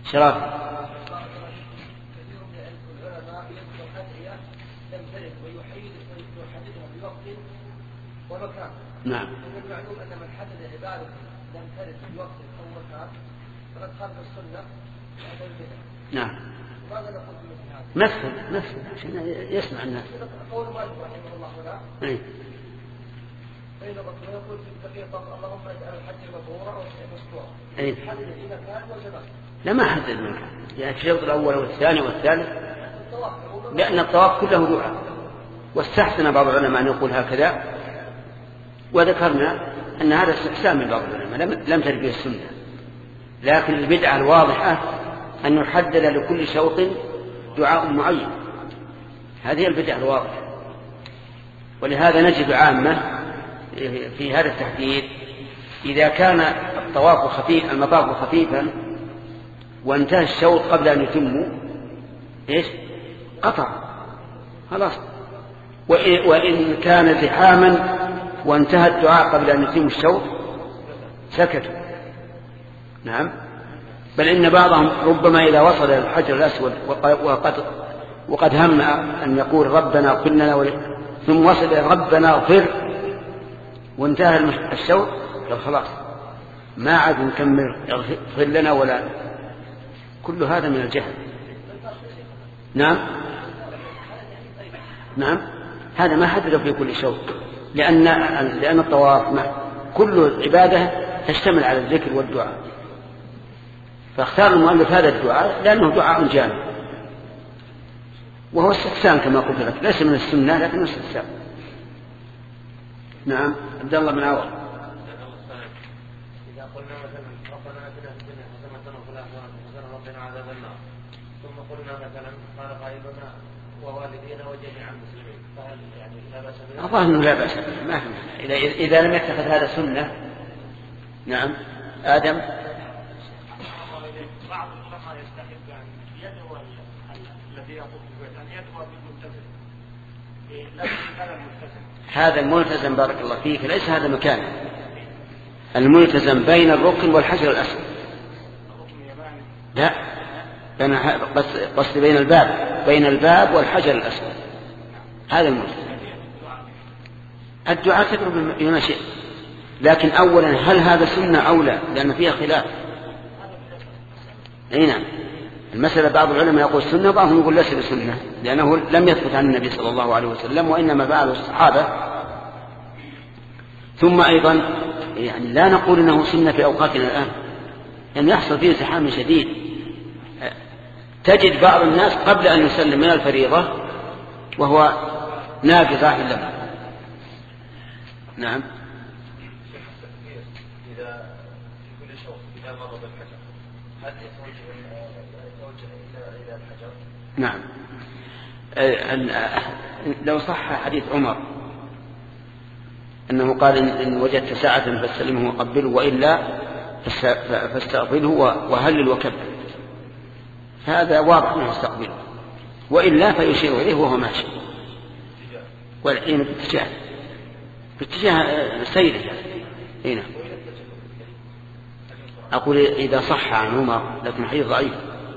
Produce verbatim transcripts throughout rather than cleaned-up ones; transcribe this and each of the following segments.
شرافي. نعم. المعلوم أن من حدد عبادة لم ترد في وقت أو مكان فقد خالف السنة. نعم. ماذا نقول في مثل هذا؟ مثل مثل عشان يسمع الناس. قول مالك رحمه الله هنا. أي. فإن الرسول يقول في التقية اللهم اجعل الحج مبرورا ومشكورا. أي. حدد في مكان وجبل. لا ما حدد المكان. يعني الشوط الأول والثاني والثالث. لأن الطواف كله دعاء. واستحسن بعض العلماء أن يقول هكذا. وذكرنا أن هذا استحسان من بعض العلماء لم ترد به السنة. لكن البدعة الواضحة أن يحدد لكل شوط دعاء معين. هذه البدعة الواضحة. ولهذا نجد عامة في هذا التحديد إذا كان الطواف خفيف المطاف خفيفا وانتهى الشوط قبل أن يتموا إيش قطع خلاص. وإن كان زحاما وانتهى الدعاء قبل أن يتم الشوط سكتوا. نعم. بل إن بعضهم ربما إذا وصل إلى الحجر الأسود وقد, وقد هم أن يقول ربنا اغفر لنا ثم وصل إلى ربنا اغفر وانتهى الشوط قال خلاص ما عاد نكمل اغفر لنا ولا. كل هذا من الجهل. نعم. نعم. هذا ما حدده في كل شوط لأن لأن الطواف كل عبادة تشتمل على الذكر والدعاء. فاختار المؤلف هذا الدعاء لأنه دعاء جامع وهو استحسان كما قلت لك ليس من السنة لكن استحسان. نعم. عبد الله بن عوض. إذا قلنا مثلا ربنا آتنا في الدنيا حسنة وفي الآخرة حسنة وقنا عذاب النار ثم قلنا مثلا قال قائلنا ووالدينا وجميع المسلمين فهل يعني لا بأس بها؟ أظن أنه لا بأس بها ما في إذا إذا لم يتخذ هذا سنة. نعم. آدم. بعض العلماء يستحب أن يدعو الذي يقوم بالبيت أن يدعو بالملتزم هذا الملتزم هذا الملتزم بارك الله فيك ليس هذا مكانه. الملتزم بين الركن والحجر الأسود. لا بين قصد بين الباب بين الباب والحجر الأسود هذا الملتزم. الدعاء تدعو بما شئت لكن أولا هل هذا سنة أو لا لأن فيها خلاف. أي نعم. المسألة بعض العلماء يقول سنة وبعضهم يقول ليس بسنة لأنه لم يثبت عن النبي صلى الله عليه وسلم وإنما فعله الصحابة. ثم أيضا يعني لا نقول إنه سنة في أوقاتنا الآن لأن يحصل فيه زحام شديد. تجد بعض الناس قبل أن يسلم من الفريضة وهو نافذ راح اللمع. نعم. إذا في كل شوط إذا مر بالحجر هل يتوجه إلى الحجر؟ نعم. لو صح حديث عمر أنه قال إن وجدت ساعة فاستلمه وقبله وإلا فاستقبله وهلل وكبر هذا واضح أنه يستقبله وإلا فيشير إليه وهو ماشي والعين باتجاه باتجاه سيره. هنا أقول إذا صح عن عمر لكن حديث ضعيف.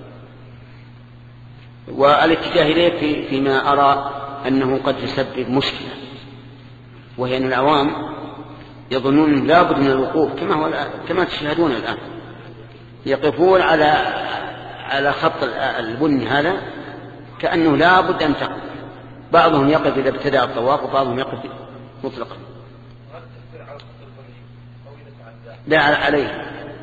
والاتجاه إليه في فيما أرى أنه قد يسبب مشكلة وهي أن العوام يظنون لا بد من الوقوف كما هو كما تشاهدون الآن يقفون على على خط البني هذا كأنه لا بد أن تقف. بعضهم يقف إذا ابتدأ الطواف وبعضهم يقف مطلقا. لا عليه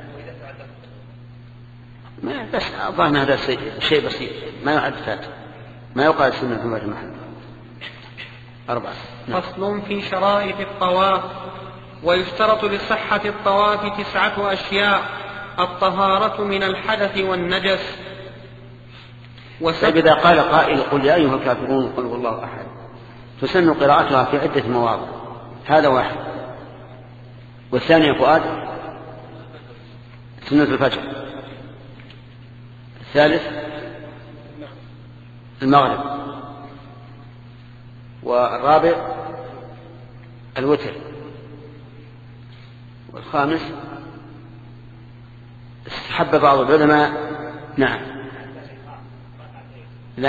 ما بس أظن هذا شيء بسيط ما يعد فات ما يقال سنة في المحل. أربعة. فصل في شرائط الطواف. ويشترط لصحة الطواف تسعة أشياء: الطهارة من الحدث والنجس. فإذا قال قائل قل يا أيها الكافرون قل هو الله أحد تسن قراءتها في عدة مواضع. هذا واحد. والثاني فؤاد سنة الفجر. الثالث المغرب. والرابع الوتر. والخامس استحب بعض العلماء نعم. لا.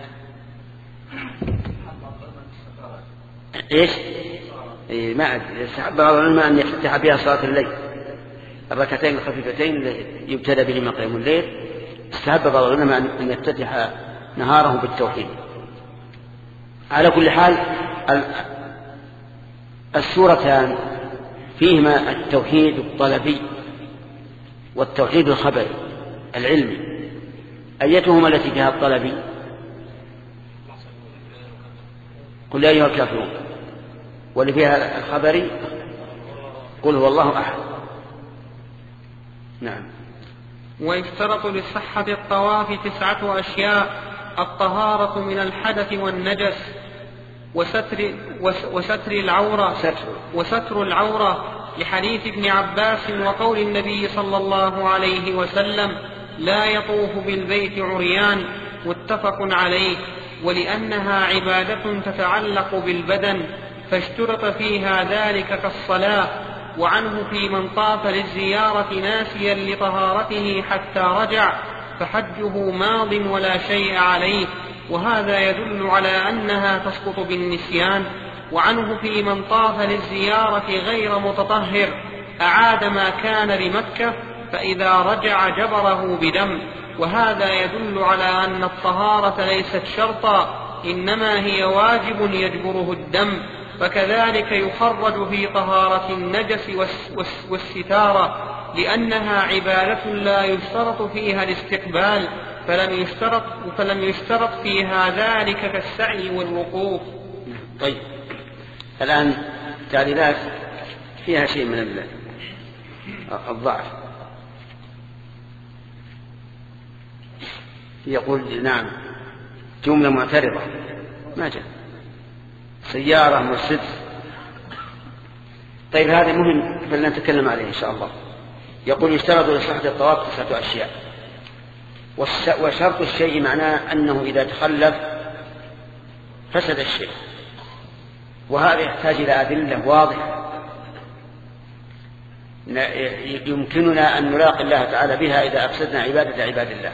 ايش؟ إيه ما أدري. استحب بعض العلماء أن يفتتح بها صلاة الليل، الركعتين الخفيفتين يبتدى بهما قيام الليل. استحب بعض العلماء أن يفتتح نهاره بالتوحيد. على كل حال السورتان فيهما التوحيد الطلبي والتوحيد الخبري العلمي. أيتهما التي فيها الطلبي؟ قل يا أيها الكافرون. واللي فيها الخبري قل هو الله أحد. نعم. ويشترط لصحة الطواف تسعة أشياء: الطهارة من الحدث والنجس، وستر, وستر العورة وستر العورة لحديث ابن عباس وقول النبي صلى الله عليه وسلم: لا يطوف بالبيت عريان، متفق عليه. ولأنها عبادة تتعلق بالبدن فاشترط فيها ذلك كالصلاة. وعنه في من طاف للزيارة ناسيا لطهارته حتى رجع فحجه ماض ولا شيء عليه، وهذا يدل على أنها تسقط بالنسيان. وعنه في من طاف للزيارة غير متطهر أعاد ما كان لمكة فإذا رجع جبره بدم، وهذا يدل على أن الطهارة ليست شرطا إنما هي واجب يجبره الدم. فكذلك يخرج في طهارة النجس والستارة لأنها عبادة لا يشترط فيها الاستقبال، فلم يشترط, فلم يشترط فيها ذلك كالسعي والوقوف. طيب الآن تعليلات فيها شيء من الضعف. يقول نعم جملة معترضة ما جاء سيارة مرسيدس. طيب هذا مهم فلنتكلم عليه إن شاء الله. يقول يشترط لصحة الطواف تسعة أشياء، وشرط الشيء معناه أنه إذا تخلف فسد الشيء، وهذا يحتاج إلى أدلة واضحة يمكننا أن نلاقي الله تعالى بها إذا أفسدنا عبادة عباد الله.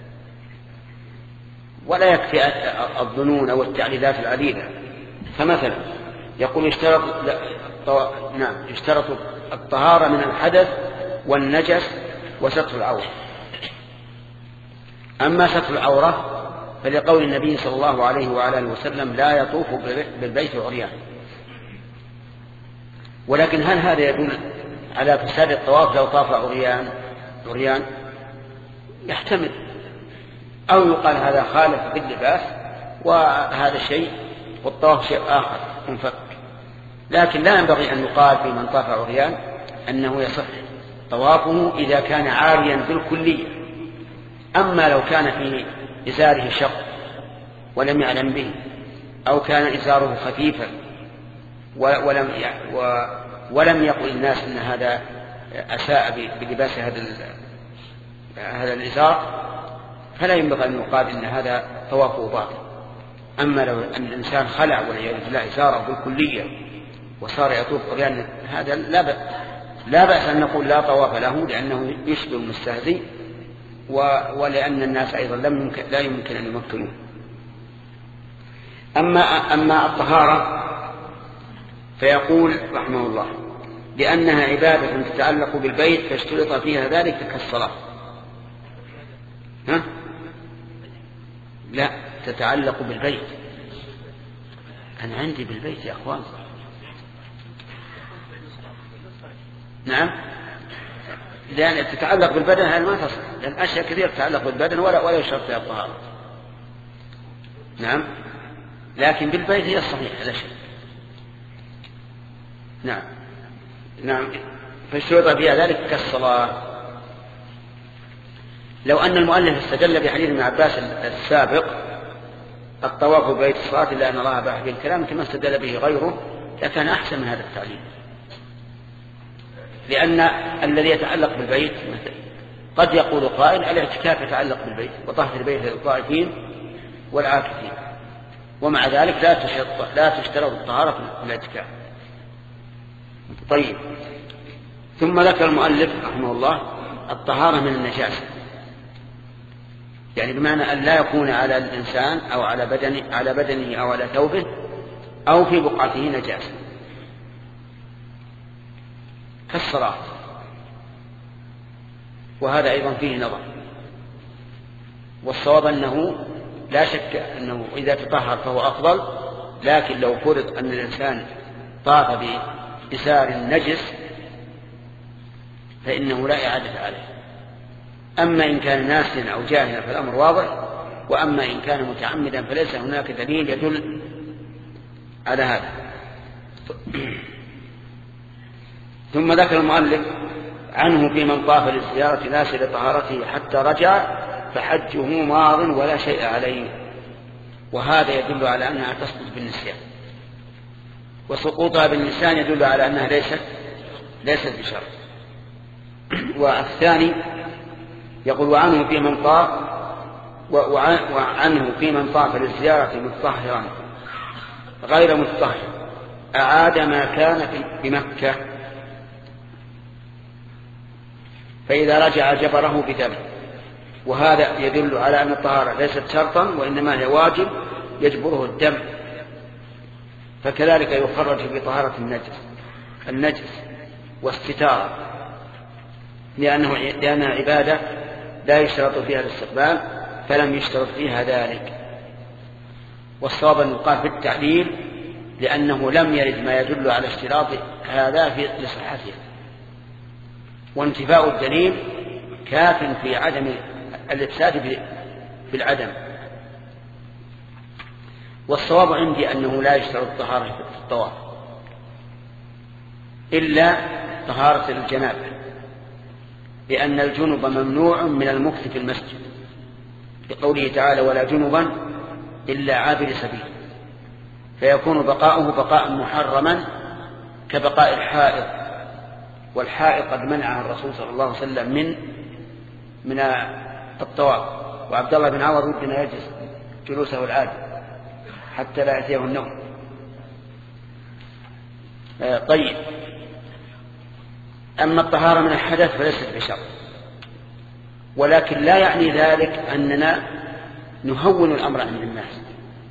ولا يكفي الظنون والتعليلات العديدة. فمثلا يقول يشترط نعم يشترط الطهارة من الحدث والنجس وستر العورة. أما ستر العورة فلقول النبي صلى الله عليه وعلى اله وسلم: لا يطوف بالبيت عريان. ولكن هل هذا يدل على فساد الطواف لو طاف عريان عريان؟ يحتمل. أو يقال هذا خالف باللباس وهذا شيء والطواف شيء آخر منفك. لكن لا ينبغي أن يقال في من طاف عريان أنه يصح طوافه إذا كان عاريا بالكلية. أما لو كان في إزاره شق ولم يعلم به، أو كان إزاره خفيفا ولم ولم يقل الناس أن هذا أساء بلباس هذا هذا الإزار، فلا ينبغي أن يقال إن هذا طوافه باطل. أما لو أن الإنسان خلع والعياذ بالله إزاره بالكلية وصار يطوف عريان، هذا لا بأس لا بأس أن نقول لا طواف له، لأنه يشبه المستهزئ، ولأن الناس أيضا لم يمكن لا يمكن أن يمكنوه. أما أما الطهارة فيقول رحمه الله: لأنها عبادة تتعلق بالبيت فاشترط فيها ذلك كالصلاة. ها؟ لا، تتعلق بالبيت. أنا عندي بالبيت يا أخوان. نعم، لأن تتعلق بالبدن هذا ما تصح، لأن أشياء كثيرة تتعلق بالبدن ولا ولا يشترط فيها الطهارة. نعم، لكن بالبيت هي الصحيح لا شيء. نعم نعم فاشترط فيها ذلك كالصلاة. لو أن المؤلف استدل بحديث ابن عباس السابق الطواف ببيت الصلاة إلا أن الله باح بالكلام كما استدل به غيره لكان أحسن من هذا التعليل، لأن الذي يتعلق بالبيت قد يقول قائل: الاعتكاف يتعلق بالبيت وطهر البيت للطائفين والعاكفين، ومع ذلك لا تشترط لا تشترط الطهارة في الاعتكاف. طيب، ثم ذكر المؤلف رحمه الله الطهارة من النجاسة. يعني بمعنى أن لا يكون على الإنسان أو على بدنه, على بدنه أو على ثوبه أو في بقعته نجاسة كالصلاة، وهذا أيضا فيه نظر. والصواب أنه لا شك أنه إذا تطهر فهو أفضل، لكن لو فرض أن الإنسان طاف بإزار نجس فإنه لا إعادة عليه. أما إن كان ناسيا أو جاهلا فالأمر واضح، وأما إن كان متعمدا فليس هناك دليل يدل على هذا. ثم ذكر المؤلف عنه في من طاف للزيارة ناسي لطهارته حتى رجع فحجه ماض ولا شيء عليه، وهذا يدل على أنها تسقط بالنسيان، وسقوطها بالنسيان يدل على أنها ليست ليست بشرط. والثاني يقول وعنه في من طاف وعنه في من طاف للزيارة متطهرا غير متطهر أعاد ما كان بمكة، فإذا رجع جبره بدم، وهذا يدل على أن الطهارة ليست شرطا وإنما هي واجب يجبره الدم. فكذلك يخرج بطهارة النجس النجس واستتارة، لأنه لأنها عبادة لا يشترط فيها الاستقبال فلم يشترط فيها ذلك. والصواب أن يقال في التعليل لأنه لم يرد ما يدل على اشتراط هذا في لصحته، وانتفاء الدليل كاف في عدم الإفساد بالعدم. والصواب عندي أنه لا يشترط الطهارة في الطواف إلا طهارة الجنابة، لأن الجنب ممنوع من المكث في المسجد بقوله تعالى ولا جنبا إلا عابر سبيل، فيكون بقاؤه بقاء محرما كبقاء الحائض، والحائض قد منع الرسول صلى الله عليه وسلم من من الطواف، وعبد الله بن عمر ودنا يجلس جلوسه العادي حتى لا يأتيه النوم. طيب، أما الطهارة من الحدث فليست بشرط، ولكن لا يعني ذلك أننا نهون الأمر عند الناس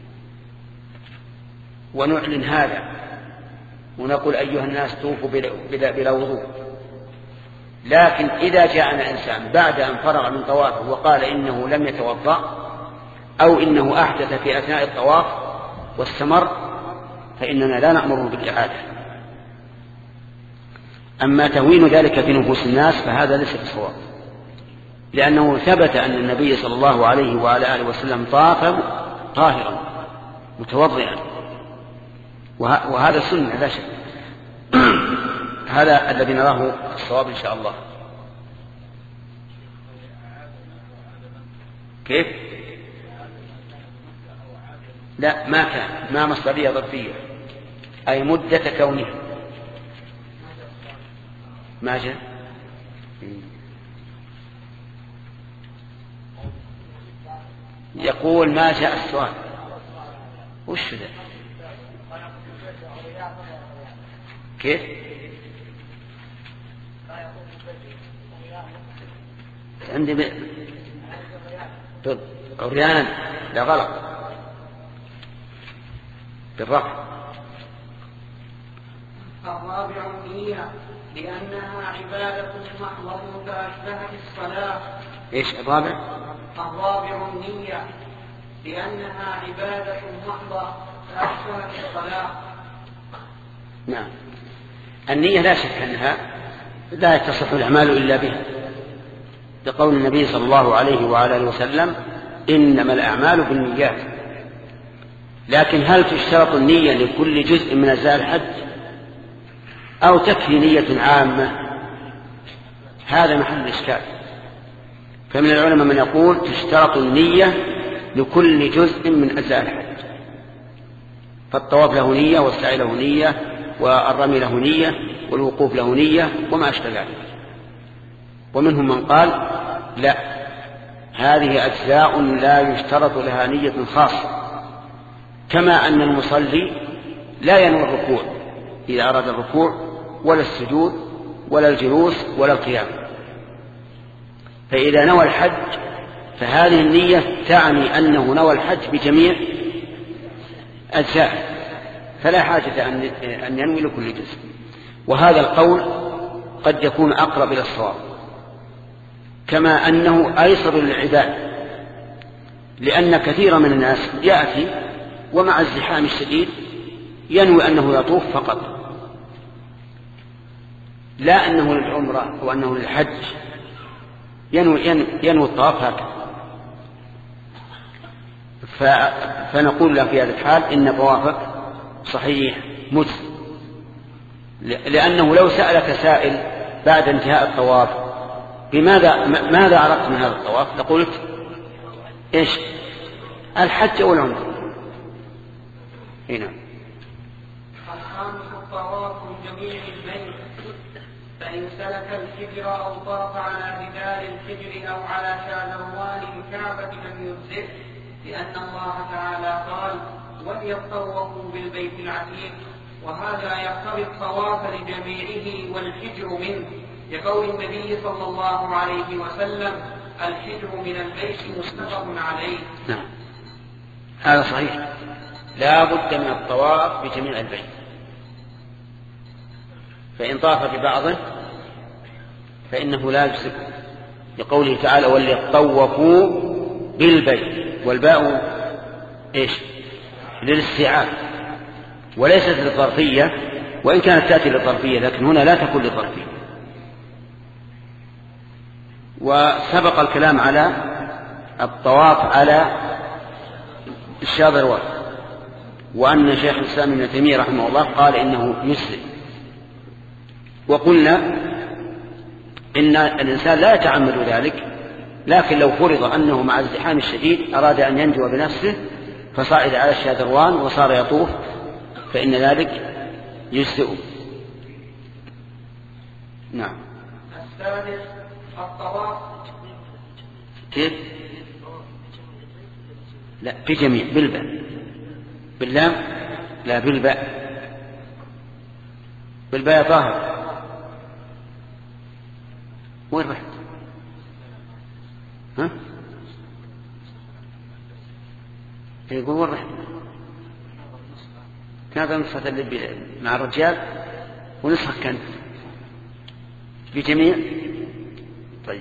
ونعلن هذا ونقول أيها الناس طوفوا بلا, بلا وضوء. لكن إذا جاءنا إنسان بعد أن فرغ من طوافه وقال إنه لم يتوضأ أو إنه أحدث في أثناء الطواف واستمر فإننا لا نأمره بالإعادة. أما تهوين ذلك في نفوس الناس فهذا ليس بصواب، لأنه ثبت أن النبي صلى الله عليه وعلى آله وسلم طاف طاهرا متوضئا، وهذا سنة لا شك. هذا الذي نراه الصواب إن شاء الله. كيف؟ لا، ما كان، ما مصدرية ظرفية، أي مدة كونها ما جاء. يقول ما جاء السؤال وش ذا؟ كيف؟ عندي ب... عريانا لا غلط بالرفع. الرابع النية لأنها عبادة محضة فأشبهت الصلاة. إيش الرابع؟ الرابع النية لأنها عبادة محضة فأشبهت الصلاة. نعم، النية لا شك أنها لا تصح الأعمال إلا بها، لقول النبي صلى الله عليه وعلى آله وسلم إنما الأعمال بالنيات. لكن هل تشترط النية لكل جزء من أجزاء الحج أو تكفي نية عامة؟ هذا محل الإشكال. فمن العلماء من يقول تشترط النية لكل جزء من أجزاء الحج، فالطواف له نية والسعي له نية والرمي له نية والوقوف له نية وما أشبه ذلك. ومنهم من قال لا، هذه أجزاء لا يشترط لها نية خاصة، كما أن المصلي لا ينوي الركوع إذا أراد الركوع ولا السجود ولا الجلوس ولا القيام، فإذا نوى الحج فهذه النية تعني أنه نوى الحج بجميع أجزائه، فلا حاجة أن ينوي لكل جزء. وهذا القول قد يكون أقرب إلى الصواب، كما أنه أيسر للعباد، لأن كثيرا من الناس يأتي ومع الزحام الشديد ينوي أنه يطوف فقط، لا أنه للعمرة وأنه للحج، ينوي, ينوي الطواف هكذا. فنقول له في هذا الحال إن طوافك صحيح مجزي، لأنه لو سألك سائل بعد انتهاء الطواف بماذا ماذا عرفت من هذا الطواف لقلت إيش؟ الحج أو العمرة. هنا الخامس الطواف من جميع البيت، فإن سلك الحجر أو طاف على جدار الحجر أو على شاذروان الكعبة لم يجزئ، لأن الله تعالى قال وليطوفوا بالبيت العتيق، وهذا يقتضي الطواف لجميعه والحجر منه، لقول النبي صلى الله عليه وسلم الحجر من البيت متفق عليه. نعم هذا صحيح، لا بد من الطواف بجميع البيت، فإن طاف ببعضه فإنه لا يجزئ، لقوله تعالى وليطوفوا بالبيت، والباء إيش؟ للاستيعاب وليست للظرفية، وإن كانت تأتي للظرفية لكن هنا لا تكون للظرفية. وسبق الكلام على الطواف على الشاذروان، وأن شيخ الإسلام ابن تيمية رحمه الله قال إنه يسلم. وقلنا إن الإنسان لا يتعمد ذلك، لكن لو فرض أنه مع الزحام الشديد أراد أن ينجو بنفسه فصعد على الشاذروان وصار يطوف فإن ذلك يجزئ. نعم. السادس الطواف. كيف؟ لا بجميع بالباء، باللام لا بالباء، بالباء ظاهر. وين رحت؟ ها؟ يقول وين رحت؟ كانت نسخة اللي مع الرجال ونسخة كانت بجميع. طيب.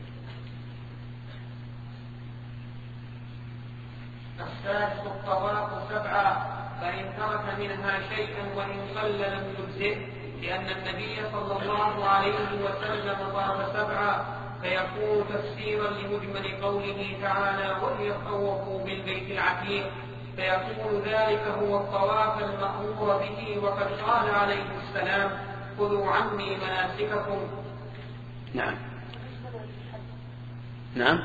السادس الطواف سبعة، فإن ترك منها شيئا وإن قل لم يجزئ، لأن النبي صلى الله عليه وسلم طاف سبعة، فيكون تفسيرا لمجمل قوله تعالى وليطوفوا بالبيت العتيق، فيكون ذلك هو الطواف المأمور به، وقد قال عليه السلام خذوا عني مناسككم. نعم نعم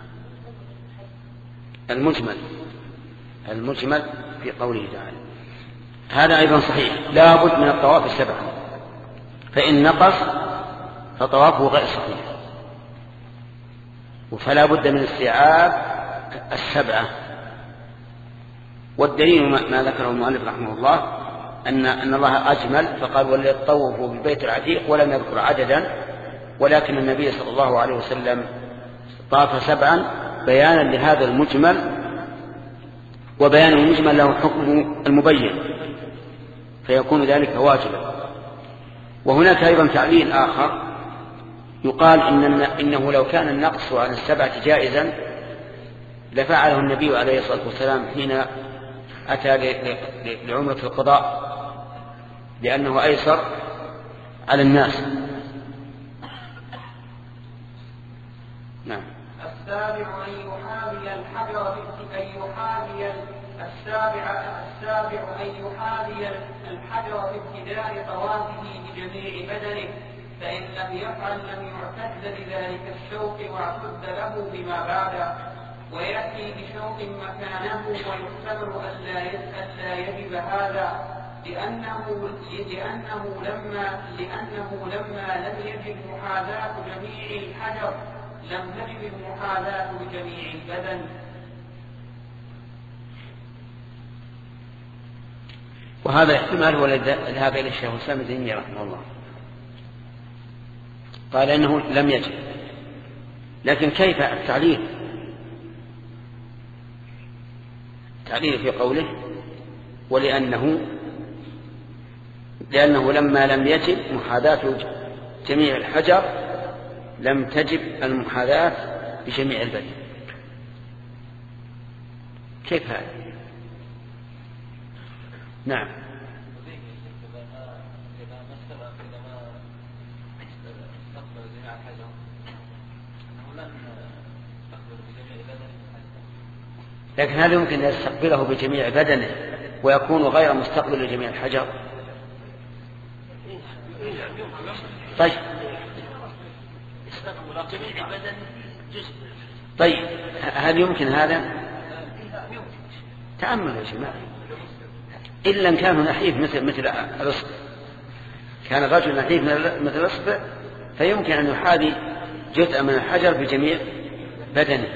المجمل المجمل في قوله تعالى هذا أيضا صحيح، لا بد من الطواف السبعة، فإن نقص فطوافه غير صحيح، فلا بد من استيعاب السبعة. والدليل ما ذكره المؤلف رحمه الله أن أن الله أجمل فقال وليطوفوا بالبيت العتيق ولم يذكر عددا، ولكن النبي صلى الله عليه وسلم طاف سبعا بيانا لهذا المجمل، وبيان المجمل له حكم المبين فيكون ذلك واجبا. وهناك أيضا تعليل آخر يقال إن إنه لو كان النقص عن السبعة جائزا لفعله النبي عليه الصلاة والسلام حين أتى لعمرة القضاء، لأنه أيسر على الناس. نعم. السابع أن يحاذي الحجر أن يحاذي السابع السابع أن يحاذي الحجر في ابتداء طوافه بجميع بدنه، فإن لم يفعل لم يعتد لذلك الشوق واعتد له بما بعده، ويأتي بشوق مكانه، ويحتمل ألا يجب هذا لأنه لأنه لما لأنه لما لم يجب محاذاة جميع الحجر لم تجب المحاذاة بجميع البدن. وهذا احتمال هو الذهاب إلى الشيخ الإسلام ابن تيمية رحمه الله، قال إنه لم يجب. لكن كيف التعليل؟ تعليل في قوله ولأنه لأنه لما لم يجب محاذاة جميع الحجر لم تجب المحاذاة بجميع البدن. كيف هذا؟ نعم. لكن هل يمكن أن يستقبله بجميع بدنه ويكون غير مستقبل لجميع الحجر؟ طيب طيب هل يمكن هذا؟ تأمل يا جماعة. إلا إن كان نحيف مثل مثل الأصبع، كان الرجل نحيف مثل الأصبع فيمكن أن يحاذي جزء من الحجر بجميع بدنه.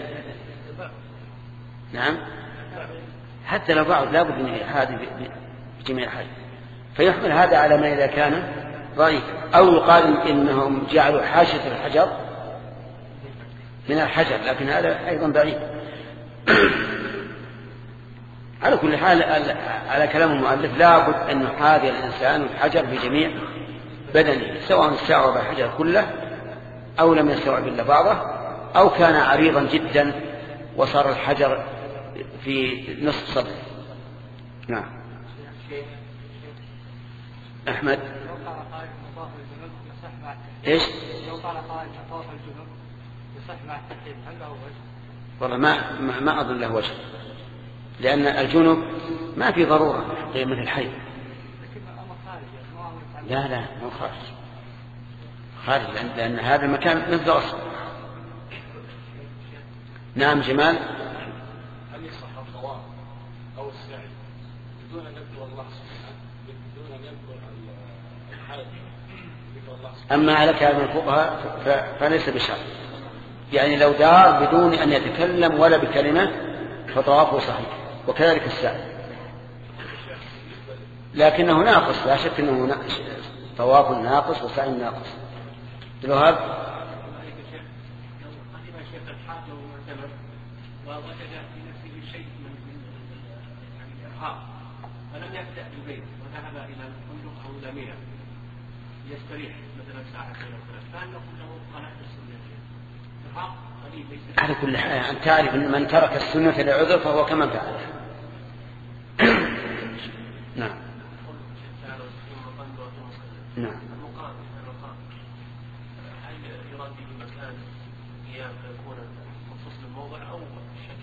نعم، حتى لو بعض لا بد أن يحاذي بجميع الحجر، فيحمل هذا على ما إذا كان ضعيف. أو يقال إنهم جعلوا حاشية الحجر من الحجر، لكن هذا أيضا ضعيف. على كل حال على كلام المؤلف لا بد أن يحاذي الإنسان الحجر بجميع بدنه، سواء استوعب الحجر كله أو لم يستوعب إلا بعضه، أو كان عريضا جدا وصار الحجر في نصف صدره. نعم. أحمد إيش؟ لو قال قائل طواف الجنوب يصح مع التحريم هل له وجه؟ والله ما ما أظن له وجه، لأن الجنوب ما في ضرورة مثل الحي. لا لا مو خارج، خارج لأن, لأن هذا المكان مثل أصل. نعم جمال. هل يصح الطواف أو السعي بدون أن يذكر الله سبحانه، بدون أن يذكر الحاج؟ أما على كلام الفقهاء فليس بشرط، يعني لو دار بدون أن يتكلم ولا بكلمة فطوافه صحيح، وكذلك السعي، لكنه ناقص، لا شك أنه طواف ناقص وسعي ناقص. لو هذا فلم يبدأ بالبيت وذهب إلى الفندق أو إلى منى يستريح مثلا ساعة فهل نقول له قناة السنة إرهاق قليل ليس؟ على كل حال أن تعرف أن من ترك السنة لعذر فهو كمن فعله. نعم. نعم. المقام المقام هل يراد به مكان قيام فيكون مخصوص للموضع أو الشكل؟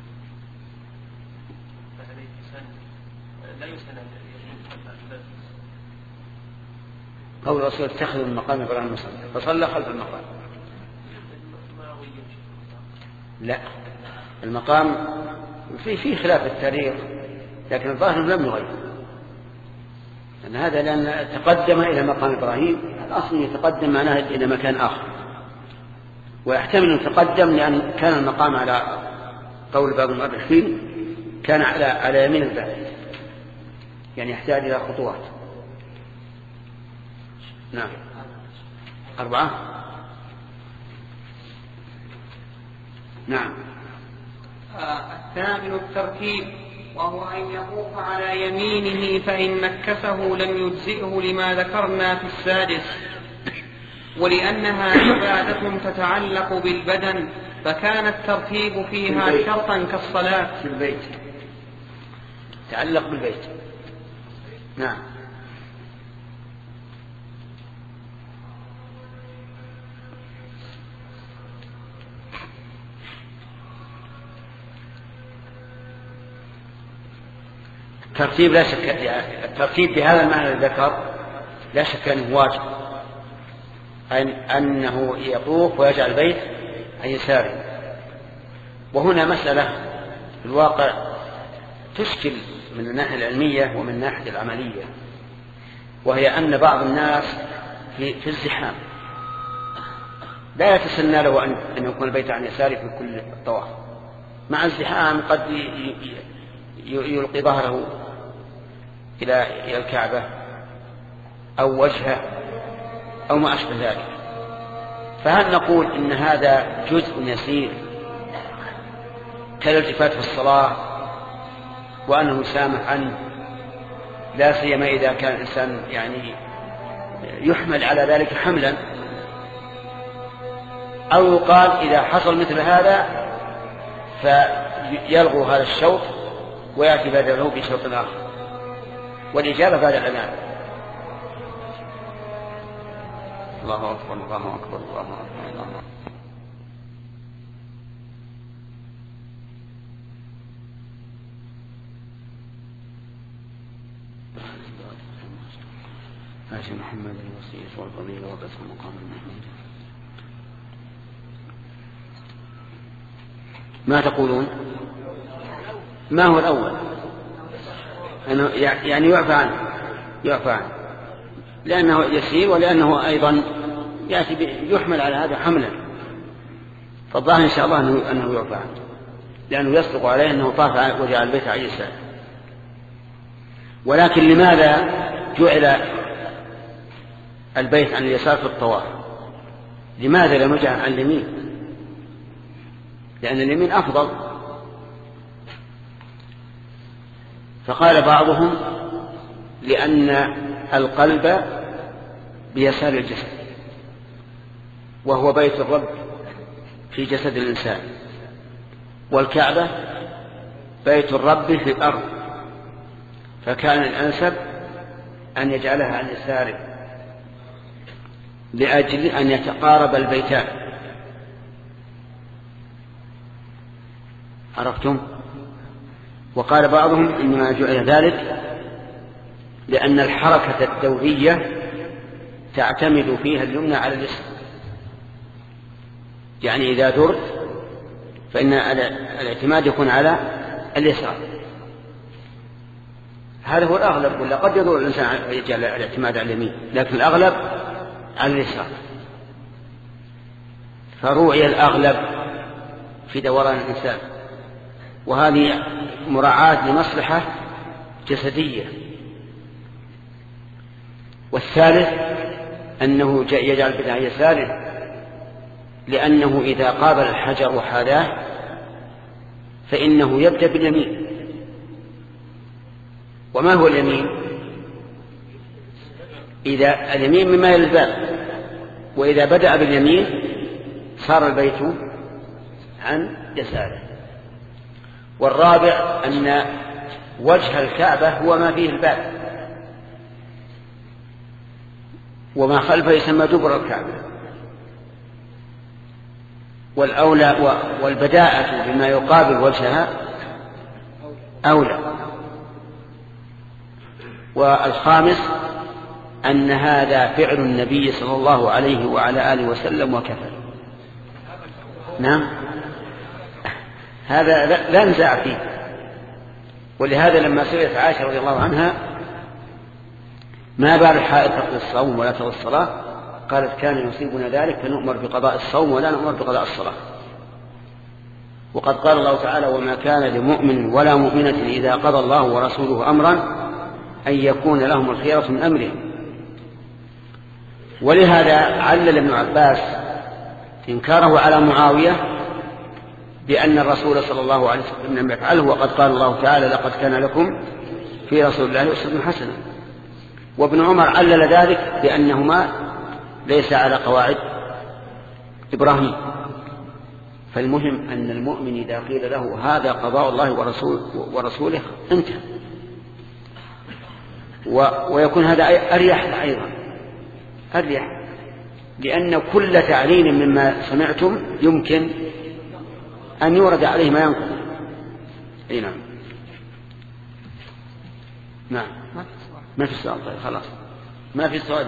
فهل يسن لا يسن أن يجوز خلف الباب؟ قول الرسول اتخذوا من مقام إبراهيم مصلى فصلى خلف المقام. لا، المقام في في خلاف التاريخ، لكن الظاهر لم يغير، لأن هذا لأن تقدم إلى مقام إبراهيم، الأصل يتقدم معناه إلى مكان آخر، ويحتمل أن يتقدم لأن كان المقام على قول بعض المؤرخين كان على على يمين الباب، يعني يحتاج إلى خطوات. نعم. أربعة. نعم. آه الثامن الترتيب، وهو أن يطوف على يمينه، فإن نكسه لم يجزئه لما ذكرنا في السادس، ولأنها عبادة تتعلق بالبدن فكان الترتيب فيها شرطا كالصلاة في البيت، تعلق بالبيت. نعم. الترتيب لا شك، الترتيب بهذا المعنى الذي ذكر لا شك أنه واجب، أن أنه يطوف ويجعل البيت عن يساره. وهنا مسألة في الواقع تشكل من الناحية العلمية ومن الناحية العملية، وهي أن بعض الناس في, في الزحام لا يتسنى له أن يكون البيت عن يساره في كل الطواف، مع الزحام قد يلقي ظهره إلى الكعبة أو وجهه أو ما أشبه ذلك. فهل نقول إن هذا جزء يسير كالالتفات في الصلاة وأنه يسامح عنه، لا سيما إذا كان الإنسان يعني يحمل على ذلك حملا، أو يقال إذا حصل مثل هذا فيلغو هذا الشوط ويأتي بدله بشوط آخر، والإجابة بعد الأذان. الله أكبر الله أكبر الله أكبر الله أكبر. آتي محمد الوسيلة والفضيلة وبث المقام المحمود. ما تقولون؟ ما هو الأول؟ أنه يعني يعفى عنه، يعفى عنه لأنه يسير، ولأنه أيضا يأتي يحمل على هذا حملا، فالظاهر إن شاء الله أنه, أنه يعفى عنه، لأنه يصدق عليه أنه طاف وجاء البيت على اليسار. ولكن لماذا جعل البيت عن اليسار في الطواف؟ لماذا لم يجعل عن اليمين؟ لأن اليمين أفضل. فقال بعضهم لأن القلب بيسار الجسد، وهو بيت الرب في جسد الإنسان، والكعبة بيت الرب في الأرض، فكان الأنسب أن يجعلها عن يساره لأجل أن يتقارب البيتان. عرفتم؟ وقال بعضهم إنما جعل ذلك لأن الحركة الدورية تعتمد فيها اليمنى على اليسرى، يعني إذا درت فإن الاعتماد يكون على اليسار. هذا هو الأغلب، ولا قد يدور الإنسان يجعل الاعتماد على اليمين، لكن الأغلب على اليسار. فروعي الأغلب في دوران الإنسان، وهذه مراعاة لمصلحة جسدية. والثالث أنه يجعل بدعة يساره لأنه إذا قابل الحجر وحاذاه فإنه يبدأ باليمين. وما هو اليمين؟ إذا اليمين مما يلي الباب، وإذا بدأ باليمين صار البيت عن يساره. والرابع أن وجه الكعبة هو ما فيه الباب، وما خلفه يسمى دبر الكعبة. والأولى والبداءة بما يقابل وجهها أولى. والخامس أن هذا فعل النبي صلى الله عليه وعلى آله وسلم وكفى. نعم، هذا لا نزاع فيه. ولهذا لما سئلت عائشة رضي الله عنها ما بال الحائض تقضي الصوم ولا تقضي الصلاة، قالت كان يصيبنا ذلك فنؤمر بقضاء الصوم ولا نؤمر بقضاء الصلاة. وقد قال الله تعالى وما كان لمؤمن ولا مؤمنة إذا قضى الله ورسوله أمرا أن يكون لهم الخيرة من أمرهم. ولهذا علل ابن عباس إنكاره على معاوية بأن الرسول صلى الله عليه وسلم لم يفعله، وقد قال الله تعالى لقد كان لكم في رسول الله أسوة حسنة. وابن عمر علل ذلك بأنهما ليس على قواعد إبراهيم. فالمهم أن المؤمن إذا قيل له هذا قضاء الله ورسول ورسوله انتهى، ويكون هذا أريح أيضا، أريح، لأن كل تعليل مما سمعتم يمكن أن يورد عليه ما ينقض. أي نعم. نعم، ما في سؤال. طيب خلاص، ما في سؤال.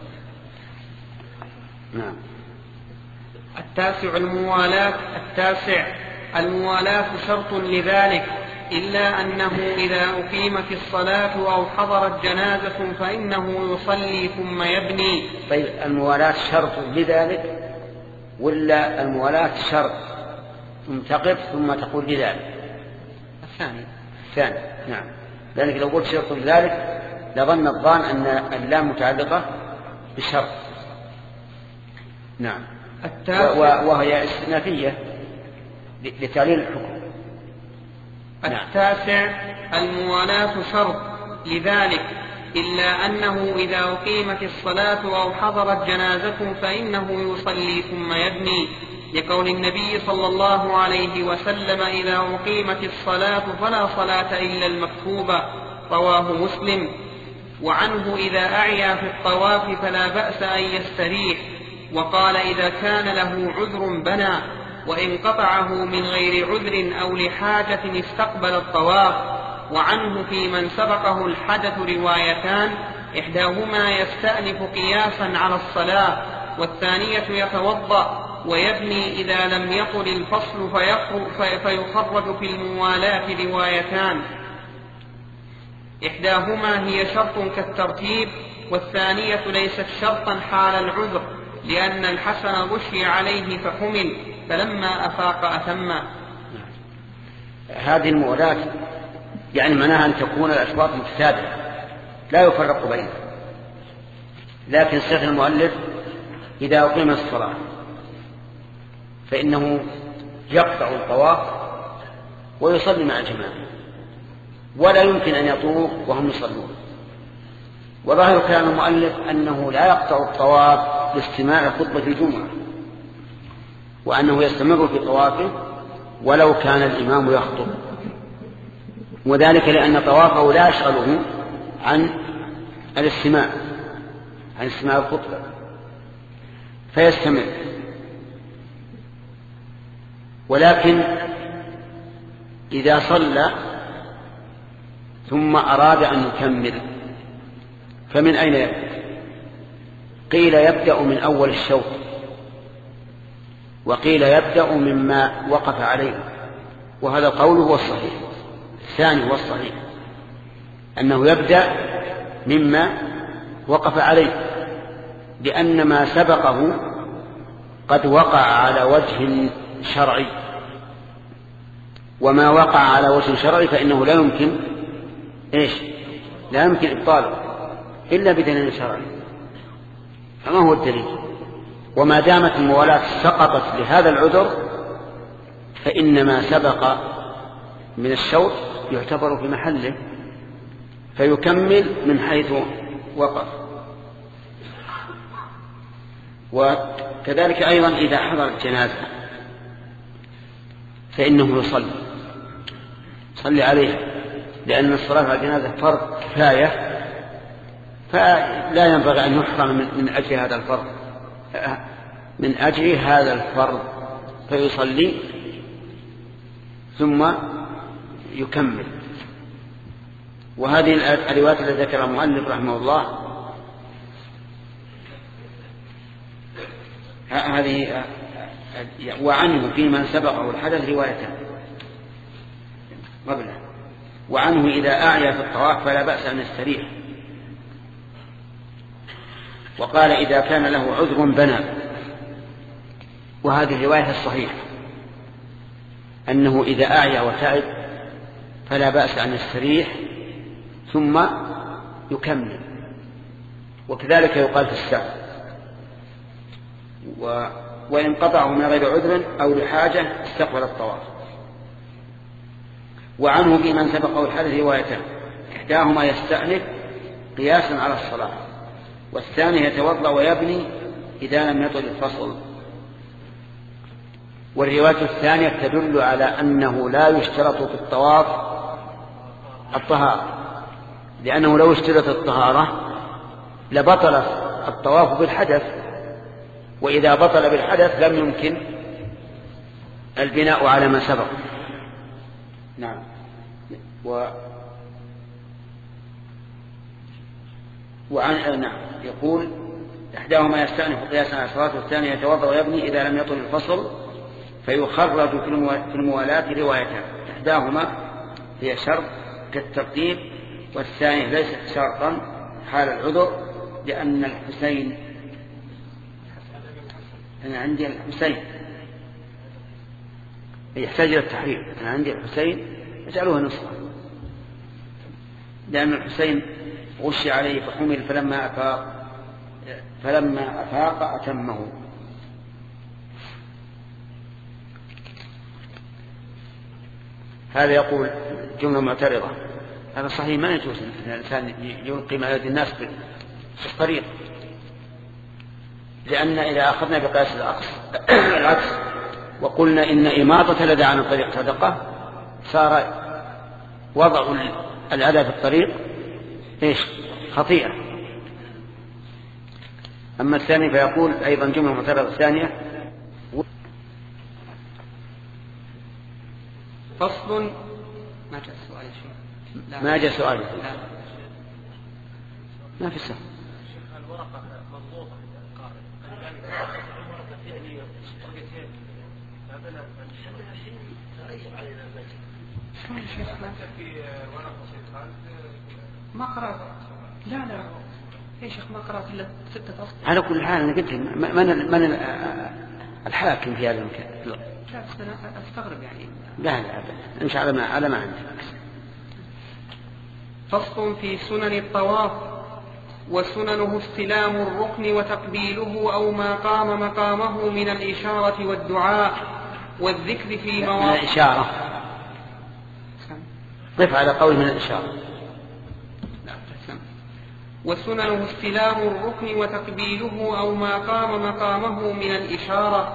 نعم. التاسع الموالاة. التاسع الموالاة شرط لذلك، إلا أنه إذا أقيمت الصلاة أو حضرت جنازة فإنه يصلي ثم يبني. طيب الموالاة شرط لذلك ولا الموالاة شرط ثم تقف ثم تقول لذلك؟ الثاني. الثاني، نعم. لأنك لو قلت شرط لذلك لظن الظان أن اللام متعلقة بالشرط. نعم. وهي استئنافية لتعليل الحكم. التاسع الموالاة شرط لذلك، إلا أنه إذا أقيمت الصلاة أو حضرت جنازة فإنه يصلي ثم يبني، لقول النبي صلى الله عليه وسلم: إذا أقيمت الصلاة فلا صلاة إلا المكتوبة، رواه مسلم. وعنه إذا أعيا في الطواف فلا بأس أن يستريح، وقال إذا كان له عذر بنى، وإن قطعه من غير عذر أو لحاجة استقبل الطواف. وعنه في من سبقه الحدث روايتان، إحداهما يستأنف قياسا على الصلاة، والثانية يتوضأ ويبني إذا لم يطل الفصل فيخرج في الموالاة روايتان، إحداهما هي شرط كالترتيب، والثانية ليست شرطا حال العذر، لأن الحسن غشي عليه فحمل، فلما أفاق أتم. هذه الموالاة يعني معناها أن تكون الأشواط متتابعة لا يفرق بينها، لكن صيغة المؤلف إذا أقيم الصلاة فإنه يقطع الطواف ويصلي مع الجماعة، ولا يمكن أن يطوف وهم يصلون. وظاهر كلام المؤلف أنه لا يقطع الطواف لاستماع خطبة الجمعة، وأنه يستمر في طوافه ولو كان الإمام يخطب، وذلك لأن طوافه لا يشغله عن الاستماع عن استماع الخطبة فيستمر. ولكن إذا صلى ثم أراد أن يكمل فمن أين يبدأ؟ قيل يبدأ من أول الشوط، وقيل يبدأ مما وقف عليه، وهذا القول هو الصحيح. الثاني هو الصحيح، أنه يبدأ مما وقف عليه، لأن ما سبقه قد وقع على وجه شرعي، وما وقع على وجه شرعي فإنه لا يمكن إيش لا يمكن إبطاله إلا بدليل شرعي. فما هو الدليل؟ وما دامت الموالاة سقطت لهذا العذر فإن ما سبق من الشوط يعتبر في محله فيكمل من حيث وقف. وكذلك أيضا إذا حضرت جنازة فإنه يصلي صلي عليها، لأن الصلاة على الجنازة فرض كفاية، فلا ينبغي أن يحرم من أجل هذا الفرض من أجل هذا الفرض فيصلي ثم يكمل. وهذه الروايات التي ذكرها المؤلف رحمه الله هذه وعنه في من سبقه الحدث روايتان قبله. وعنه إذا أعيا في الطواف فلا بأس أن يستريح، وقال إذا كان له عذر بنى، وهذه الرواية الصحيحة أنه إذا أعيا وتعب فلا بأس أن يستريح ثم يكمل. وكذلك يقال في السعي، و... وإن قطعه من غير عذر أو لحاجة استقبل الطواف. وعنه في من سبقه الحدث روايتان، إحداهما يستأنف قياسا على الصلاة، والثاني يتوضأ ويبني إذا لم يطل الفصل. والرواية الثانية تدل على أنه لا يشترط في الطواف الطهارة، لأنه لو اشترط الطهارة لبطل الطواف بالحدث، وإذا بطل بالحدث لم يمكن البناء على ما سبق. نعم. و وعن نعم يقول إحداهما يستأنف قياسا على الصلاة، والثاني يتوضأ ويبني إذا لم يطل الفصل فيخرج في الموالاة روايتان، إحداهما هي شرط كالترتيب، والثانية ليست شرطا حال العذر، لأن الحسين أنا عندي الحسين يحتاج إلى التحرير، أنا عندي الحسين اجعلوها نصفا، لأن الحسين غشي عليه فحمل فلما أفاق فلما أفاق أتمه. هذا يقول جملة معترضة. هذا صحيح، ما يجوز أن الإنسان يلقي ما يد الناس في الطريق، لأن إذا أخذنا بقياس العكس وقلنا إن إماطة الأذى عن الطريق صدقة، صار وضع الأذى في الطريق إيش؟ خطيئة. أما الثاني فيقول أيضا جملة معترضة الثانية: فصل. ما جاء سؤال يا شيخ؟ ما جاء سؤال. ما في سؤال. الورقة مضغوطة القارئ، الورقة فعلية ورقتين، هذا في ورقة ما قرأت. لا لا يا شيخ ما قرأت إلا ستة أسطر. على كل حال أنا قلت من من الحاكم في هذا المكان؟ لا بس أنا أستغرب يعني. لا لا أبدا، إن شاء الله ما على ما عندك. فصل في سنن الطواف. وسننه استلام الركن وتقبيله أو ما قام مقامه من الإشارة والدعاء والذكر في مواضع. من الإشارة ضف على قول من الإشارة. وسننه استلام الركن وتقبيله أو ما قام مقامه من الإشارة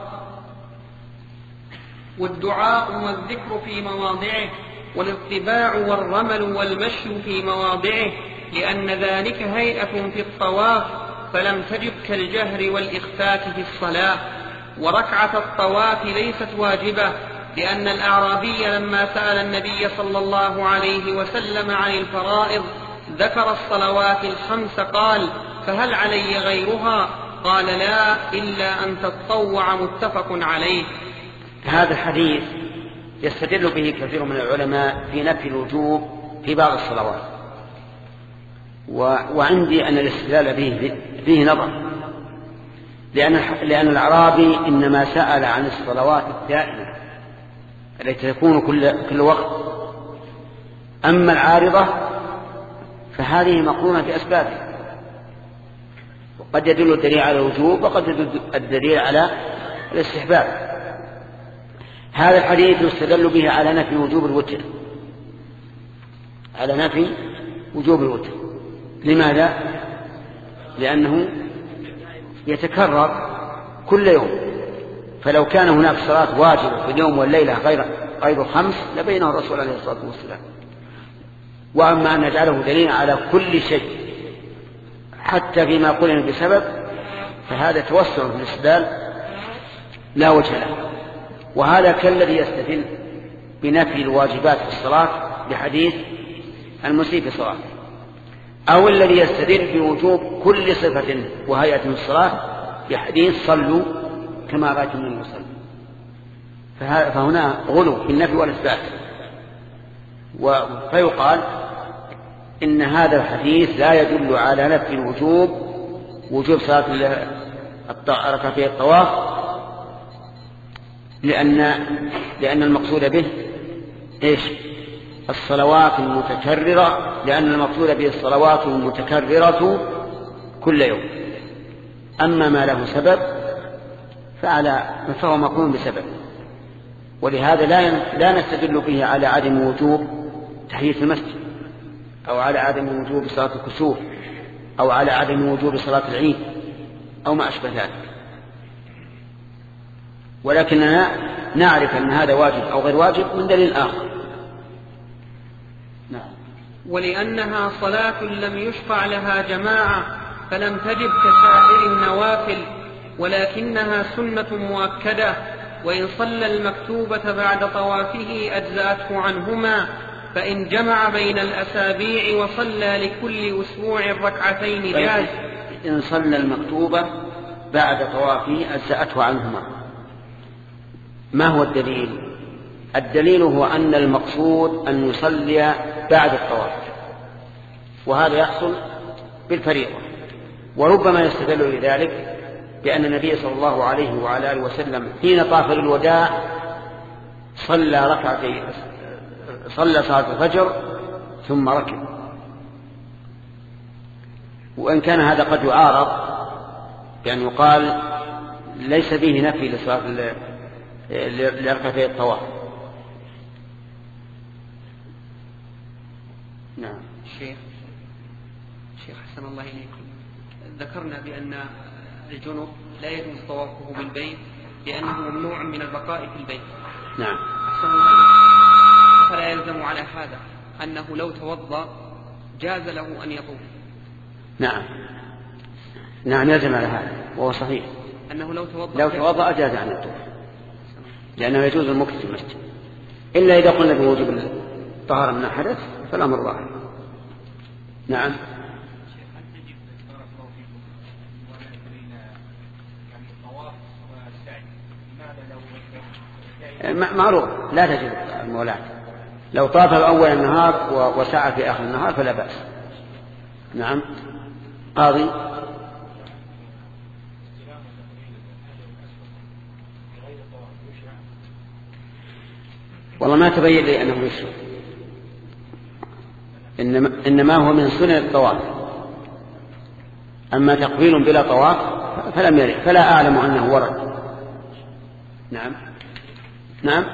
والدعاء والذكر في مواضعه، والاطباع والرمل والمشي في مواضعه، لأن ذلك هيئة في الطواف فلم تجب كالجهر والإخفاء في الصلاة. وركعة الطواف ليست واجبة، لأن الأعرابي لما سأل النبي صلى الله عليه وسلم عن الفرائض ذكر الصلوات الخمس قال: فهل علي غيرها؟ قال: لا، إلا أن تتطوع. متفق عليه. هذا الحديث يستدل به كثير من العلماء في نفي الوجوب في بعض الصلوات، و... وعندي أن الاستدلال به فيه نظر، لأن لأن الأعرابي إنما سأل عن الصلوات الدائمة التي تكون كل كل وقت، أما العارضة فهذه مقرونة بأسبابها، وقد يدل الدليل على الوجوب وقد يدل الدليل على الاستحباب. هذا الحديث يستدل به على نفي وجوب الوتر، على نفي وجوب الوتر. لماذا؟ لأنه يتكرر كل يوم، فلو كان هناك صلاة واجبة في اليوم والليلة غير غير الخمس لبينه الرسول عليه الصلاة والسلام. وأما أن نجعله دليلا على كل شيء حتى فيما قلنا بسبب، فهذا توسع في الاستدلال لا وجه له. وهذا كالذي يستدل بنفي الواجبات في الصلاة بحديث المسيء في صلاته، أو الذي يستدل بوجوب كل صفة وهيئة في الصلاة بحديث صلوا كما رأيتموني أصلي. فهنا غلو في النفي والإثبات. فيقال إن هذا الحديث لا يدل على نفي الوجوب، وجوب صلاة ركعتي الطواف، لأن لأن المقصود به إيش؟ الصلوات المتكررة، لأن المقصود به الصلوات المتكررة كل يوم. أما ما له سبب فعلى فهو مقرون بسبب، ولهذا لا لا نستدل به على عدم وجوب تحية المسجد، أو على عدم وجوب صلاة الكسوف، أو على عدم وجوب صلاة العيد، أو ما أشبه ذلك. ولكننا نعرف أن هذا واجب أو غير واجب من دليل آخر. نعم. ولأنها صلاة لم يشفع لها جماعة فلم تجب كسائر النوافل، ولكنها سنة مؤكدة، وإن صلى المكتوبة بعد طوافه أجزأته عنهما، فإن جمع بين الأسابيع وصلى لكل أسبوع ركعتين جاز. إن صلى المكتوبة بعد طوافه أجزأته عنهما. ما هو الدليل؟ الدليل هو أن المقصود أن يصلي بعد الطواف، وهذا يحصل بالفريضة. وربما يستدل لذلك بأن النبي صلى الله عليه وعلى آله وسلم حين طاف للوداع صلى ركعتين، صلى صلاة الفجر ثم ركب. وإن كان هذا قد يعارض بأن يقال ليس فيه نفي لصلاة لركعتي الطواف، نعم. شيخ شيخ حسن الله إليكم، ذكرنا بأن الجنوب لا يجوز طوافه بالبيت لأنه ممنوع من البقاء في البيت. نعم. حسن الله إليكم، فلا يلزم على هذا أنه لو توضأ جاز له أن يطوف؟ نعم نعم يلزم على هذا، وهو صحيح أنه لو توضأ لو توضأ جاز عن الطوف، لأنه يجوز المكث في المسجد، إلا إذا قلنا بوجوب الطهارة من الحدث فالأمر ظاهر. نعم. معروف لا تجوز المولاة، لو طاف أول النهار وسعى في آخر النهار فلا بأس. نعم. قاضي. والله ما تبين لي أنه يشرك، إنما, إنما هو من سنن الطواف، أما تقبيل بلا طواف فلم يرد، فلا أعلم أنه ورد. نعم نعم.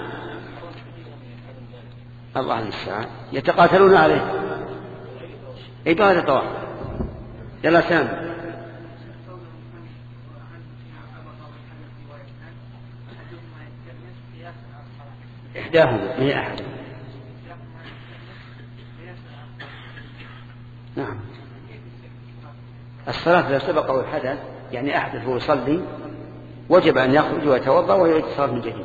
الله المستعان، يتقاتلون عليه. اي بهذا طواف. يلا سام. إحداهما هي أحد. نعم. الصلاة إذا سبقه الحدث يعني أحدث ويصلي وجب أن يخرج ويتوضأ ويعيد الصلاة من جديد.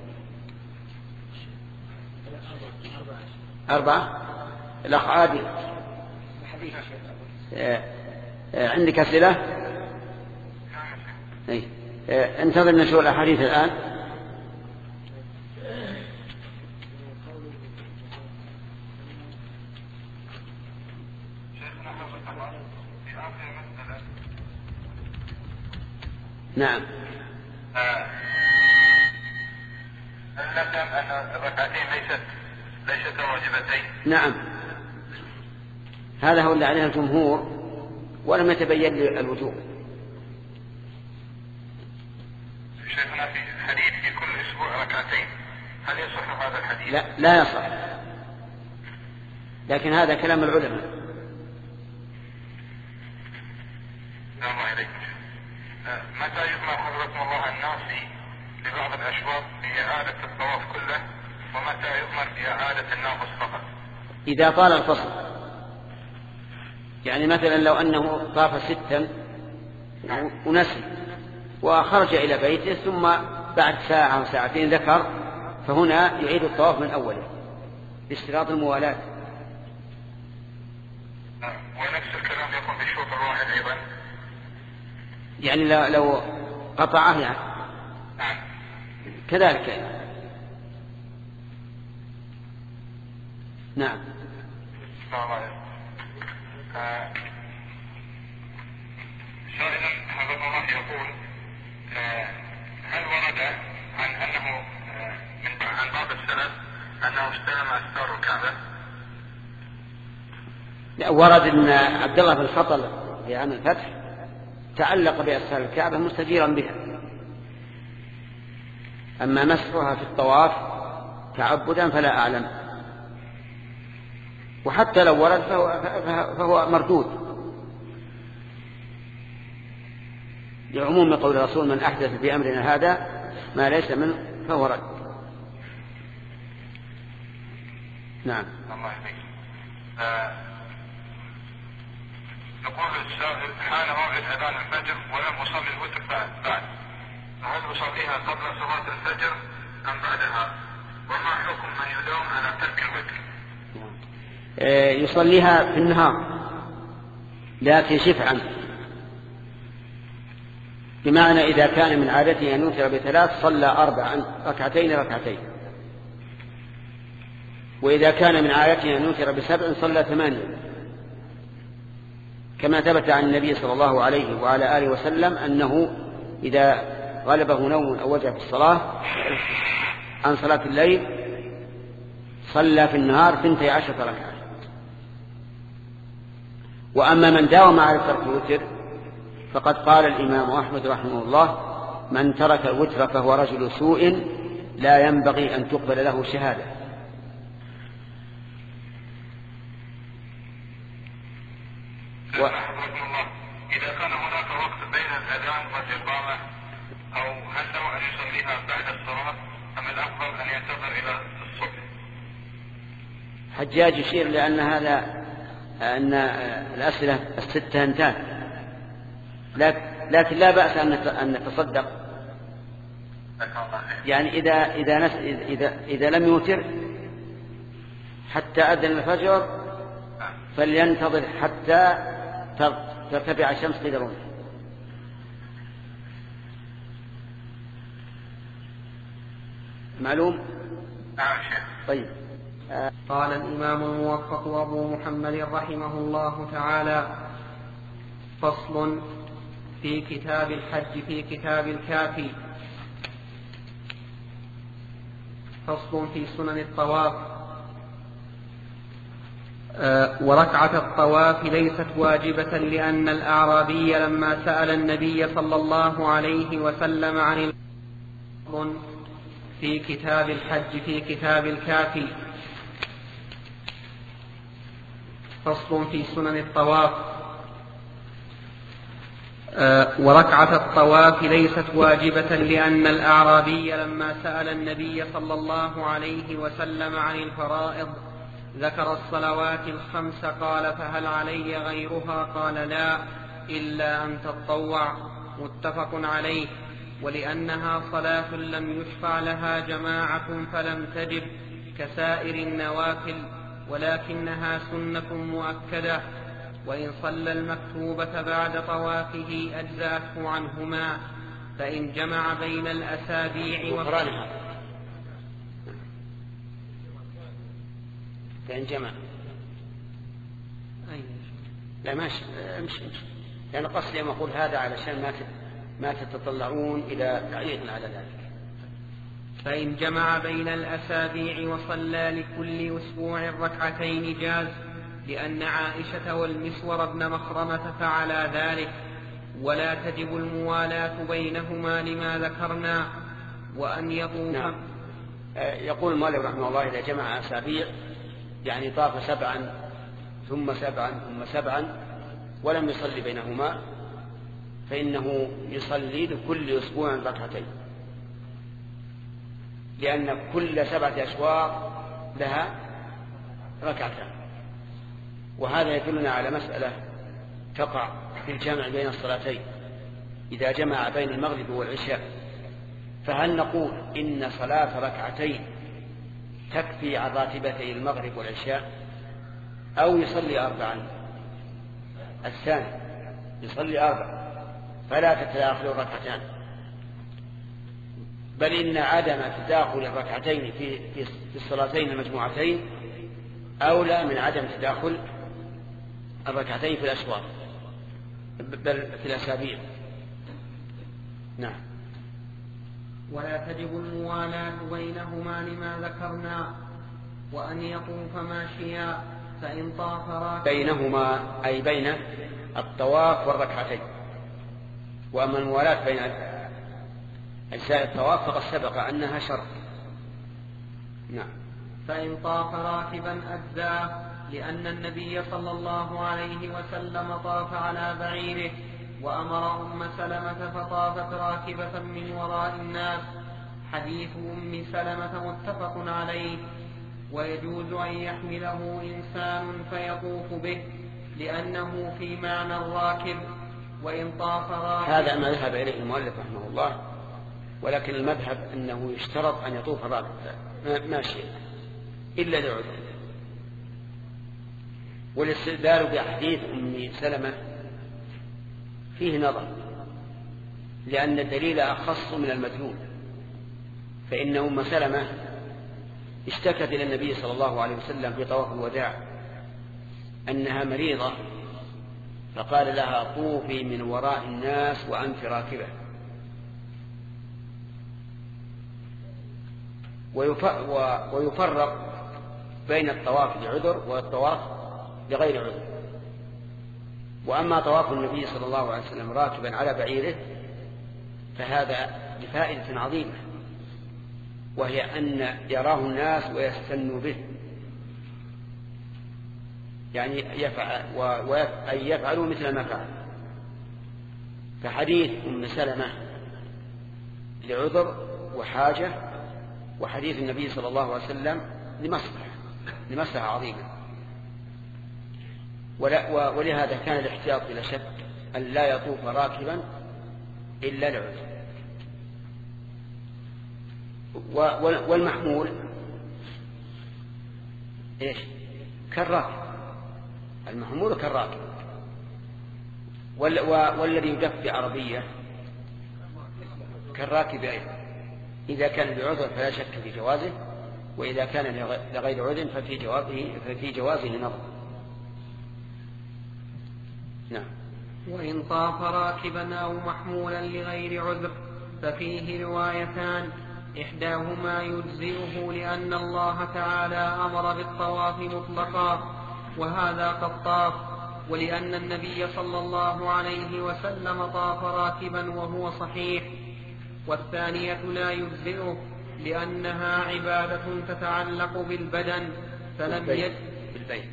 أربعة. الأخ عادل عندك أسئلة؟ أي. انتظر نشوف الأحاديث الآن. نعم. نعلم أن الركعتين ليست ليست واجبتين. نعم، هذا هو اللي عليه الجمهور ولم يتبين لي الوجوب. شيخنا في حديث في كل أسبوع ركعتين، هل يصح هذا الحديث؟ لا لا يصح، لكن هذا كلام العلماء. نعم عليك. متى يؤمر حضرة الله الناس لبعض الأشواط بإعادة الطواف كله، ومتى يؤمر بإعادة الناقص فقط؟ إذا طال الفصل، يعني مثلا لو أنه طاف ستا ونسي وخرج إلى بيته ثم بعد ساعة أو ساعتين ذكر، فهنا يعيد الطواف من أوله باشتراط الموالاة. ونفس الكلام يكون في الشوط الواحد أيضا، يعني لو قطعه يعني كذلك يعني. نعم. آه. سائلا حفظ الله يقول آه. هل ورد عن أنه آه. من عن بعض السلف أنه استلم أستار الكعبة؟ ورد أن عبد الله بن خطل في عام الفتح تعلق بأستار الكعبة مستجيرا بها، أما مسحها في الطواف تعبدا فلا أعلم، وحتى لو ورد فهو, فهو مردود لعموم قول الرسول: من أحدث في أمرنا هذا ما ليس منه فهو رد. نعم. الله يبارك. آه يقول السائل: حان موعد أذان الفجر ولم أصلي الوتر بعد، هل أصليها قبل صلاة الفجر أم بعدها؟ وما حكم من يداوم على ترك الوتر؟ يصليها في النهار لكن شفعا، بمعنى إذا كان من عادته أن يوتر بثلاث صلى أربع ركعتين ركعتين، وإذا كان من عادته أن يوتر بسبع صلى ثمانية، كما ثبت عن النبي صلى الله عليه وعلى آله وسلم أنه إذا غلبه نوم أو وجع في الصلاة عن صلاة الليل صلى في النهار ثنتي عشرة ركعة. وأما من داوم على ترك الوتر فقد قال الإمام أحمد رحمه الله: من ترك الوتر فهو رجل سوء لا ينبغي أن تقبل له شهادة. و... حفظكم الله، إذا كان هناك وقت بين الأذان والإقامة أو هل له أن يصليها بعد الصلاة أم الأفضل أن ينتظر إلى الصبح؟ حجاج يشير لأن هذا أن الأسئلة الستة انتهت، لكن لا بأس أن نتصدق، يعني إذا إذا نس إذا إذا لم يوتر حتى أذن الفجر فلينتظر حتى ترتفع الشمس قيد الرمح. معلوم؟ طيب. قال الإمام الموفق أبو محمد رحمه الله تعالى: فصل في كتاب الحج في كتاب الكافي. فصل في سنن الطواف. أه وركعة الطواف ليست واجبة لأن الأعرابي لما سأل النبي صلى الله عليه وسلم عن الفصل في كتاب الحج في كتاب الكافي. فصل في سنن الطواف. أه وركعة الطواف ليست واجبة لأن الأعرابي لما سأل النبي صلى الله عليه وسلم عن الفرائض ذكر الصلوات الخمس قال: فهل علي غيرها؟ قال: لا، إلا أن تطوع. متفق عليه. ولأنها صلاة لم يشفع لها جماعة فلم تجب كسائر النوافل، ولكنها سنة مؤكدة، وإن صلى المكتوبة بعد طوافه أجزأته عنهما، فإن جمع بين الأسابيع وفرانها فإن جمع لا ماشي امشي امشي لأن قصدي يوم أقول هذا علشان ما ما تتطلعون إلى تعليق على ذلك. فإن جمع بين الأسابيع وصلى لكل أسبوع ركعتين جاز، لأن عائشة والمسور بن مخرمة فعلا ذلك، ولا تجب الموالاة بينهما لما ذكرنا. وأن يطوف. نعم. يقول المؤلف رحمه الله: إذا جمع أسابيع يعني طاف سبعا ثم سبعا ثم سبعا ولم يصلي بينهما، فإنه يصلي لكل أسبوع ركعتين، لأن كل سبعة أشواط لها ركعتان. وهذا يدلنا على مسألة تقع في الجمع بين الصلاتين إذا جمع بين المغرب والعشاء. فهل نقول إن صلاة ركعتين تكفي عن راتبتي المغرب والعشاء، أو يصلي أربعا؟ الثاني يصلي أربعا فلا تتداخل الركعتان، بل إن عدم تداخل الركعتين في في الصلاتين المجموعتين أولى من عدم تداخل الركعتين في الأشواط بل في الأسابيع. نعم. ولا تجب الموالاة بينهما لما ذكرنا. وأن يطوف ماشيا، فإن طاف راكبا بينهما أي بين الطواف والركعتين. وأما الموالاة بين أجزاء الطواف فقد سبق أنها شرط. نعم. فإن طاف راكبا أجزاه، لأن النبي صلى الله عليه وسلم طاف على بعيره، وأمر أم سلمة فطافت راكبة من وراء الناس. حديث أم سلمة متفق عليه. ويجوز أن يحمله إنسان فيطوف به، لأنه في معنى الراكب. وإن طاف راكب. هذا ما ذهب إليه المؤلف رحمه الله، ولكن المذهب أنه يشترط أن يطوف راكب ماشي إلا لعذر. والاستدلال بحديث أم سلمة فيه نظر، لأن الدليل أخص من المدلول. فإن أم سلمة اشتكت إلى النبي صلى الله عليه وسلم في طواف الوداع أنها مريضة، فقال لها: طوفي من وراء الناس وأنت راكبة. ويفرق بين الطواف لعذر والطواف لغير عذر. وأما طواف النبي صلى الله عليه وسلم راكبا على بعيره فهذا لفائدة عظيمة، وهي أن يراه الناس ويستنوا به. يعني يفعل أي يفعلوا مثل ما فعل. فحديث أم سلمة لعذر وحاجة، وحديث النبي صلى الله عليه وسلم لمصلحة لمصلحة عظيمة. ولهذا كان الاحتياط بلا شك أن لا يطوف راكبا إلا لعذر. والمحمول إيش؟ كالراكب، المحمول كالراكب. والذي يدف بعربية كالراكب أيضا، إذا كان بعذر فلا شك في جوازه، وإذا كان لغير عذر ففي جوازه ففي جوازه نظر. نعم. وإن طاف راكبا أو محمولا لغير عذر ففيه روايتان، إحداهما يجزئه لأن الله تعالى أمر بالطواف مطلقا وهذا قد طاف، ولأن النبي صلى الله عليه وسلم طاف راكبا وهو صحيح. والثانية لا يجزئه لأنها عبادة تتعلق بالبدن فلم يجد بالبيت.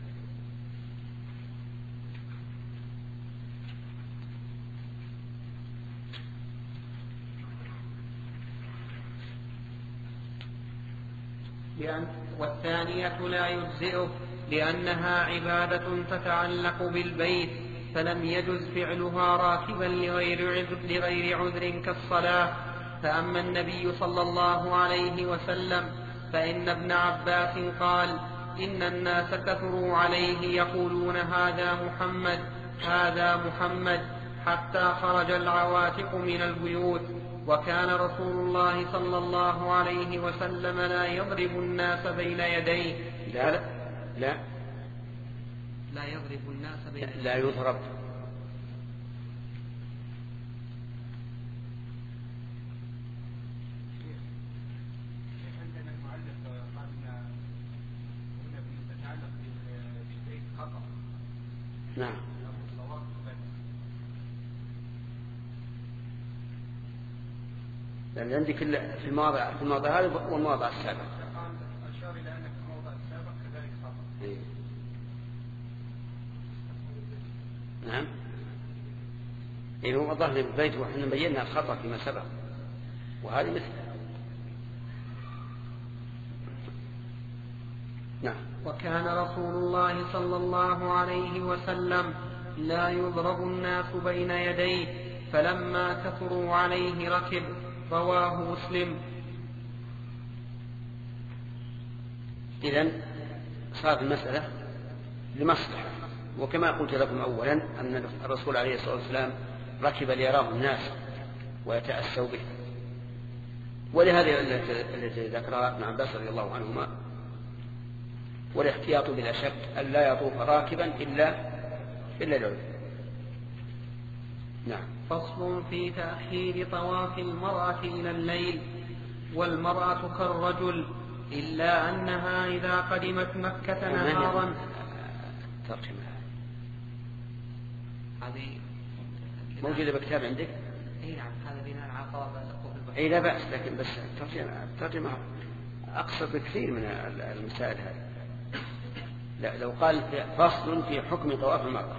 لأن والثانية لا يجزئه لأنها عبادة تتعلق بالبيت فلم يجز فعلها راكبا لغير عذر, لغير عذر كالصلاة. فأما النبي صلى الله عليه وسلم فإن ابن عباس قال إن الناس كثروا عليه يقولون هذا محمد هذا محمد حتى خرج العواتق من البيوت، وكان رسول الله صلى الله عليه وسلم لا يضرب الناس بين يديه. لا لا لا يضرب الناس بين يديه لا يضرب. عندنا المؤلف قال هنا تتعلق بالبيت خطأ. نعم. لأن عندي كل في المواضع في المواضع هذا والمواضع السابقة. أشار إلى أن في الموضع السابق كذلك خطأ. إيه. نعم. إيه هو ظهر البيت وإحنا بينا الخطأ فيما سبق، وهذه مثله. نعم. وكان رسول الله صلى الله عليه وسلم لا يضرب الناس بين يديه فلما كثروا عليه ركب. رواه مسلم. إذن صارت المسألة لمصلحة، وكما قلت لكم أولا أن الرسول عليه الصلاة والسلام ركب ليراه الناس ويتأسوا به، ولهذه التي ذكرها ابن عباس رضي الله عنهما. والاحتياط بلا شك أن لا يطوف راكبا إلا إلا العذر. نعم. فصل في تأخير طواف المرأة إلى الليل. والمرأة كالرجل إلا أنها إذا قدمت مكة نهارا. ترجمة هذه موجودة بكتاب عندك؟ اي نعم، هذا بناء على طواف البحر. اي لا بأس، لكن بس ترجمة ترجمة أقصر بكثير من المسائل هذه. لا، لو قال فصل في حكم طواف المرأة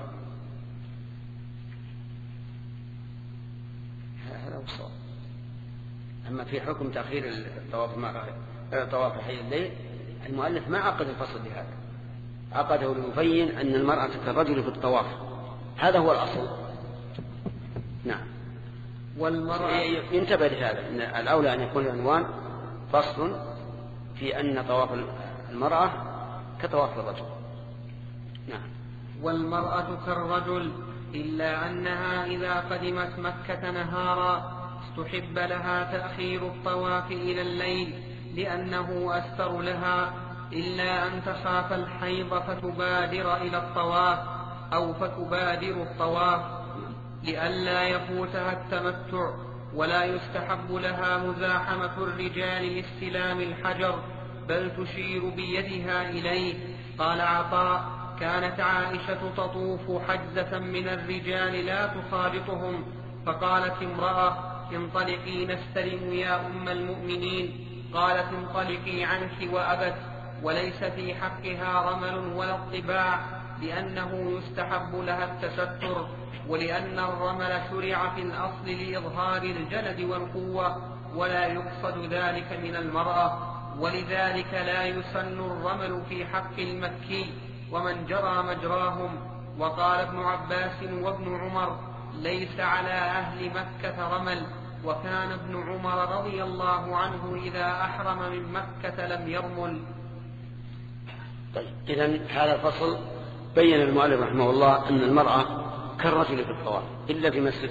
هذا هو الصواب. أما في حكم تأخير الطواف المرأة طواف حي الليل، المؤلف ما عقد الفصل بهذا، عقده ليبين أن المرأة كالرجل في الطواف، هذا هو الأصل. نعم. والمرأة ينتبه لهذا، أن الأولى أن يكون العنوان فصل في أن طواف المرأة كطواف الرجل. نعم. والمرأة كالرجل إلا أنها إذا قدمت مكة نهارا استحب لها تأخير الطواف إلى الليل لأنه أستر لها، إلا أن تخاف الحيض فتبادر إلى الطواف أو فتبادر الطواف لئلا يفوتها التمتع. ولا يستحب لها مزاحمة الرجال لاستلام الحجر، بل تشير بيدها إليه. قال عطاء: كانت عائشة تطوف حجزة من الرجال لا تخالطهم، فقالت امرأة: انطلقي نستلم يا أم المؤمنين. قالت: انطلقي عنك وأبت. وليس في حقها رمل ولا اطباع، لأنه يستحب لها التستر، ولأن الرمل شرع في الأصل لإظهار الجلد والقوة، ولا يقصد ذلك من المرأة، ولذلك لا يسن الرمل في حق المكي ومن جرى مجراهم. وقال ابن عباس وابن عمر: ليس على أهل مكة رمل، وكان ابن عمر رضي الله عنه إذا أحرم من مكة لم يرمل. طيب، إذن هذا الفصل بين المؤلف رحمه الله أن المرأة كالرجل في الطواف إلا في مسجد،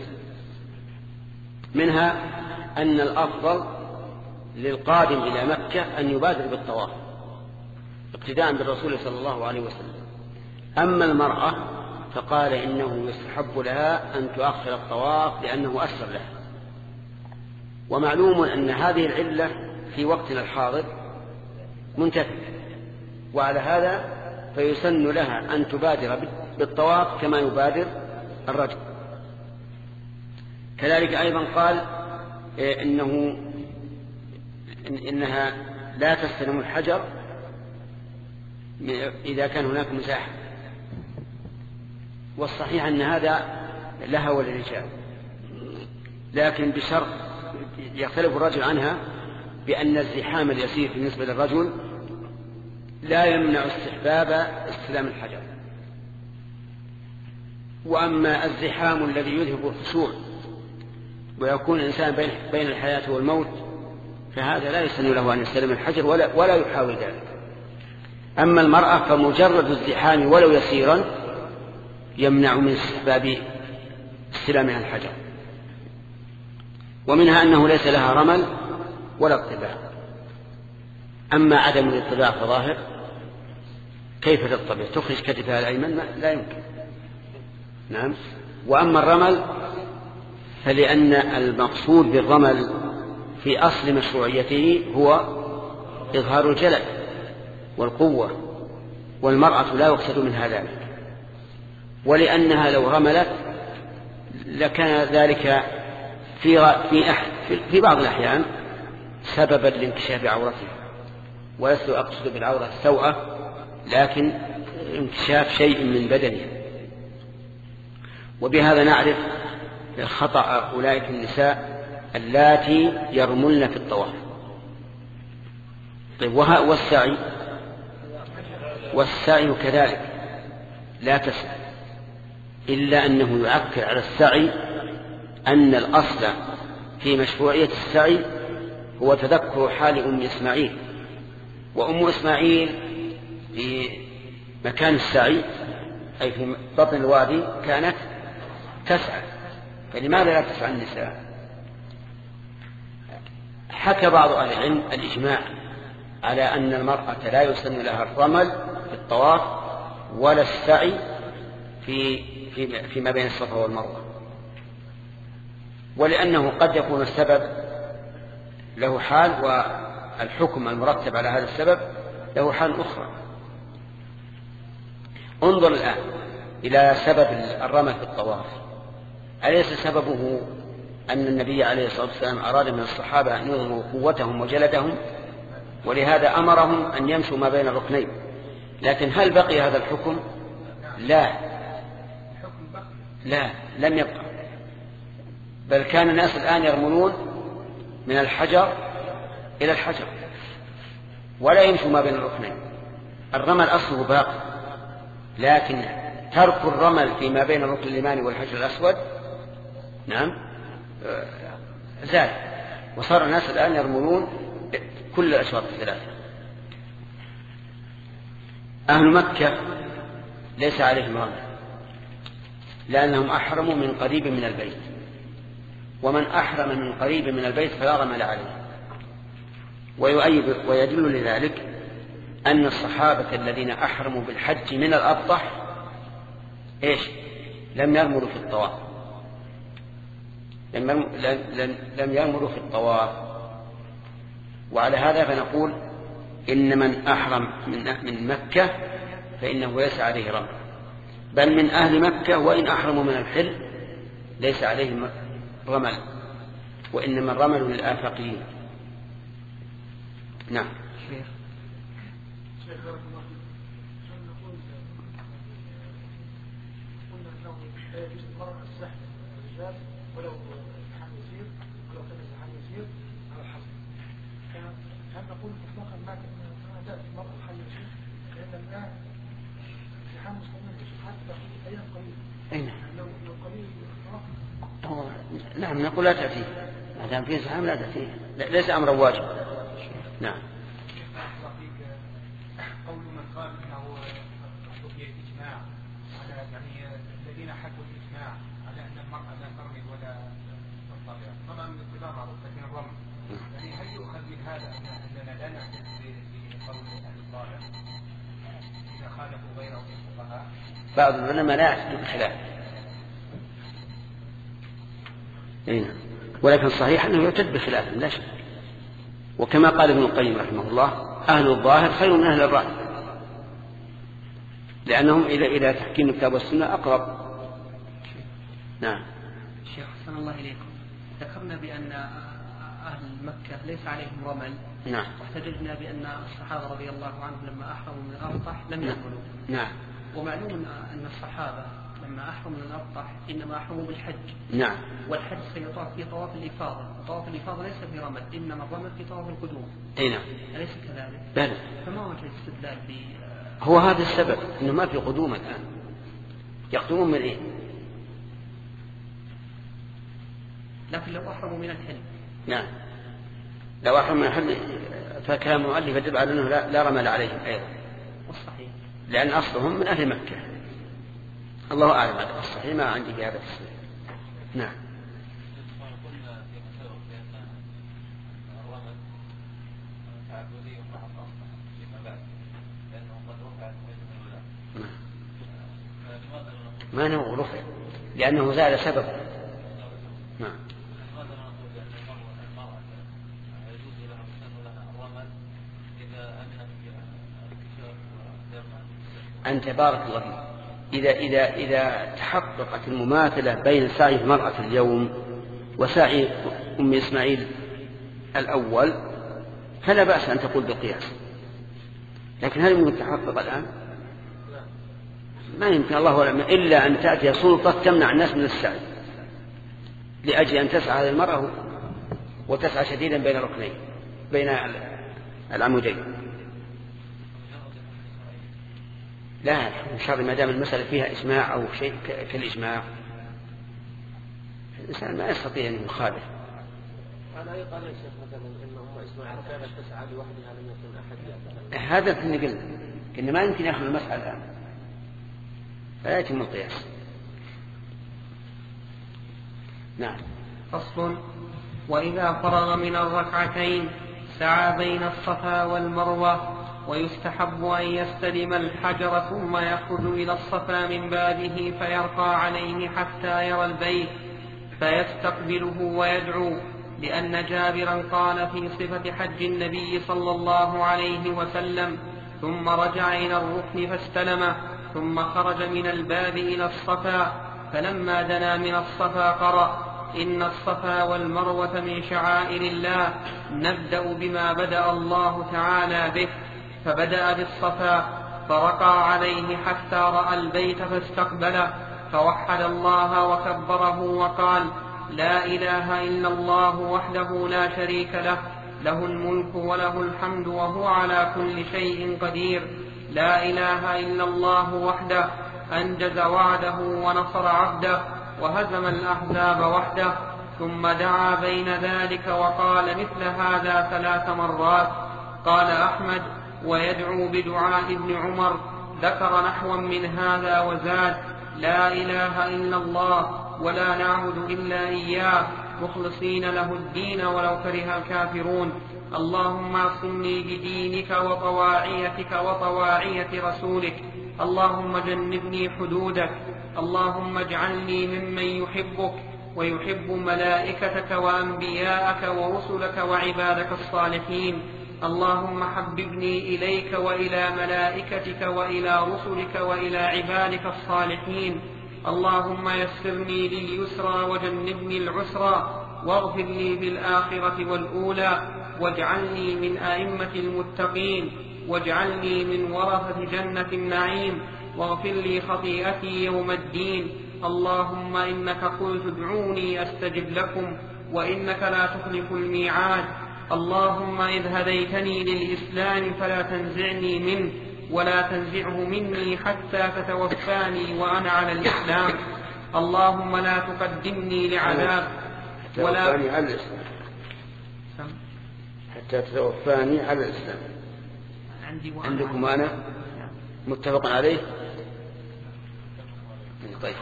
منها أن الأفضل للقادم إلى مكة أن يبادر بالطواف اقتداء بالرسول صلى الله عليه وسلم. أما المرأة فقال إنه يستحب لها أن تؤخر الطواف لأنه أسر لها. ومعلوم أن هذه العلة في وقتنا الحاضر منتفية، وعلى هذا فيسن لها أن تبادر بالطواف كما يبادر الرجل. كذلك أيضا قال إنه إنها لا تستلم الحجر إذا كان هناك مساحة، والصحيح أن هذا لها وللرجال، لكن بشرط يختلف الرجل عنها بأن الزحام اليسير بالنسبة للرجل لا يمنع استحباب استلام الحجر. وأما الزحام الذي يذهب الخشوع ويكون الإنسان بين الحياة والموت فهذا لا يسن له أن يستلم الحجر ولا, ولا يحاول ذلك. أما المرأة فمجرد الزحام ولو يسيرا يمنع من استحباب استلامها الحجر. ومنها أنه ليس لها رمل ولا اطباع. أما عدم الاطباع فظاهر، كيف تطبع؟ تخرج كتفها الأيمن؟ لا يمكن. نعم. وأما الرمل فلأن المقصود بالرمل في أصل مشروعيته هو إظهار الجلد والقوة، والمرأة لا يقصد منها ذلك، ولأنها لو رملت لكان ذلك في في في بعض الأحيان سببا لانكشاف عورتها. ولست أقصد بالعورة السوءة، لكن انكشاف شيء من بدنها. وبهذا نعرف خطأ أولئك النساء اللاتي يرملن في الطواف. طيب، والسعي والسعي كذلك لا تسعى، إلا أنه يؤكد على السعي أن الأصل في مشروعية السعي هو تذكر حال أم إسماعيل. وأم إسماعيل في مكان السعي أي في بطن الوادي كانت تسعى، فلماذا لا تسعى النساء؟ حكى بعض أهل العلم الإجماع على أن المرأة لا يسن لها الرمل في الطواف ولا السعي في في فيما بين الصفا والمروة، ولأنه قد يكون السبب له حال والحكم المرتب على هذا السبب له حال أخرى. انظر الآن إلى سبب الرمل في الطواف. أليس سببه أن النبي عليه الصلاة والسلام أراد من الصحابة أن يظهروا قوتهم وجلدهم، ولهذا أمرهم أن يمشوا ما بين الركنين؟ لكن هل بقي هذا الحكم؟ لا لا لم يبقى، بل كان الناس الآن يرملون من الحجر إلى الحجر ولا يمشوا ما بين الركنين. الرمل أصله باقي، لكن ترك الرمل فيما بين الركن اليماني والحجر الأسود نعم زاد، وصار الناس الآن يرملون كل الأشواط الثلاثة. أهل مكة ليس عليهم رمل لأنهم أحرموا من قريب من البيت، ومن أحرم من قريب من البيت فلا رمل عليه. ويؤيد ويدل لذلك أن الصحابة الذين أحرموا بالحج من الأبطح إيش؟ لم يرملوا في الطواف، لم يرملوا في الطواف. وعلى هذا فنقول إن من أحرم من مكة فإنه ليس عليه رمل، بل من أهل مكة وإن أحرموا من الحل ليس عليهم رمل، وإنما الرمل للآفاقيين. نعم. شيخ بارك الله فيك. هل نقول قلنا انه لا يجوز المرأة السحب الرجال ولو امتحان يسير ولو كان امتحان يسير على الحصر، هل نقول مطلقا ما كما تاتي المرأة الحي يسير لان الان امتحان مستمر حتى في ايام قليله؟ أين؟ لو لو قليل هو نعم نقول لا تأتيه ما دام فيه زحام لا تأتيه، ليس أمرا واجب. نعم. قول من قال انه فيه اجماع على يعني الذين حكوا الاجماع على ان المراه لا ترمي ولا تنطلق، طبعا من اتباع معروف لكن الرمي يعني هل يؤخذ من هذا اننا لا نعتد بقول اهل الظاهر اذا خالفوا غيره من الفقهاء؟ بعض العلماء لا يعتد بخلاف، ولكن صحيح انه يعتد بخلاف لا شك، وكما قال ابن القيم رحمه الله اهل الظاهر خير من اهل الراي، لانهم الى الى تحكيم الكتاب والسنه اقرب. نعم. شيخ حسن الله اليكم، ذكرنا بان اهل مكه ليس عليهم رمل. نعم. واحتججنا بان الصحابه رضي الله عنهم لما احرموا من الارطح لم يرملوا. نعم. ومعلوم ان الصحابه لما احرموا من الارطح انما احرموا بالحج. نعم. والحج سيطاف في طواف الافاضه، وطواف الافاضه ليس في رمل، انما الرمل في طواف القدوم. اي نعم. اليس كذلك؟ بلى. فما وجه الاستدلال ب هو هذا السبب انه ما في قدوم الان، يقدمون من ايه؟ لكن لو احرموا من الحل. نعم. لو احرموا من الحل فكلام المؤلف يدل على انه لا, لا رمل عليهم ايضا. والصحيح. لان اصلهم من اهل مكه. الله اعلم هذا الصحيح، ما عندي في هذا الصحيح. نعم. ما نوع رفع لأنه زال سبب. نعم. أنت بارك الله فيك، إذا إذا إذا تحققت المماثلة بين سعي المرأة اليوم وسعي أم إسماعيل الأول فلا بأس أن تقول بالقياس، لكن هل يمكن تحقق الآن؟ ما يمكن الله ولا إلا أن تأتي سلطة تمنع الناس من السعي لأجل أن تسعى هذه المرأة وتسعى شديدا بين الركنين بين العمودين. لا إن شاء الله ما دام المسألة فيها إجماع أو شيء كالإجماع الإنسان ما يستطيع أن يخالف. على أي قال يا شيخ مثلا إن أم إسماعيل كانت تسعى لوحدها لم يكن أحد هذا اللي قلنا إن ما يمكن يأخذ المسألة الآن فلا يتم القياس. نعم. فصل. وإذا فرغ من الركعتين سعى بين الصفا والمروة، ويستحب أن يستلم الحجر ثم يخرج إلى الصفا من بابه فيرقى عليه حتى يرى البيت فيستقبله ويدعو، لأن جابرا قال في صفة حج النبي صلى الله عليه وسلم: ثم رجع إلى الركن فاستلمه ثم خرج من الباب إلى الصفا، فلما دنا من الصفا قرأ: إن الصفا والمروة من شعائر الله، نبدأ بما بدأ الله تعالى به، فبدأ بالصفا فرقى عليه حتى رأى البيت فاستقبله، فوحد الله وكبره وقال: لا إله إلا الله وحده لا شريك له، له الملك وله الحمد وهو على كل شيء قدير، لا إله إلا الله وحده أنجز وعده ونصر عبده وهزم الأحزاب وحده. ثم دعا بين ذلك وقال مثل هذا ثلاث مرات. قال أحمد: ويدعو بدعاء ابن عمر، ذكر نحوا من هذا وزاد: لا إله إلا الله ولا نعبد إلا إياه مخلصين له الدين ولو كره الكافرون، اللهم اعصمني بدينك وطواعيتك وطواعية رسولك، اللهم جنبني حدودك، اللهم اجعلني ممن يحبك ويحب ملائكتك وأنبياءك ورسلك وعبادك الصالحين، اللهم حببني إليك وإلى ملائكتك وإلى رسلك وإلى عبادك الصالحين، اللهم يسرني لليسرى وجنبني العسرى، واغفر لي بالآخرة والأولى، واجعلني من أئمة المتقين، واجعلني من ورثة جنة النعيم واغفر لي خطيئتي يوم الدين. اللهم إنك قلت ادعوني أستجب لكم وإنك لا تخلف الميعاد. اللهم إذ هديتني للإسلام فلا تنزعني منه ولا تنزعه مني حتى تتوفاني وأنا على الإسلام. اللهم لا تقدمني لعذاب ولا تتوفاني على الإسلام حتى تتوفاني على الإسلام. عندكم أنا متفق عليه. طيب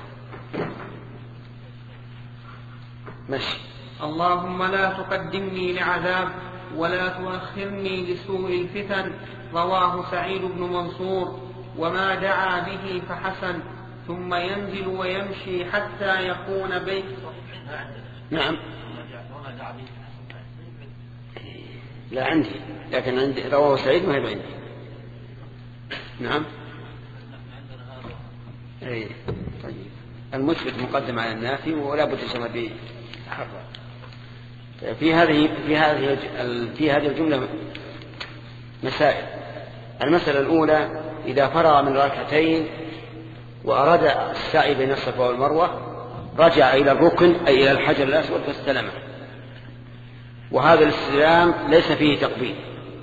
ماشي. اللهم لا تقدمني لعذاب ولا تؤخرني لسوء الفتن. رواه سعيد بن منصور. وما دعا به فحسن ثم ينزل ويمشي حتى يكون بيت. نعم لا عندي لكن عندي رواه سعيد ما هي عندي. نعم اي طيب. المثبت مقدم على النافي ولا بد يسمى به تحرر. في هذه في هذه في هذه الجملة مسائل. المسألة الأولى إذا فرغ من ركعتين وأراد السعي بين الصفا والمروة رجع إلى الركن أي إلى الحجر الأسود فاستلمه، وهذا الاستلام ليس فيه تقبيل،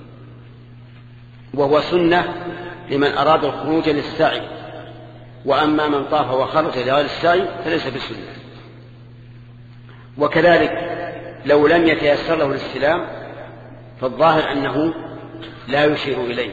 وهو سنة لمن أراد الخروج للسعي، وأما من طاف وخرج لغير السعي فليس بسنة. وكذلك لو لم يتيسر له الاستلام فالظاهر أنه لا يشير إليه.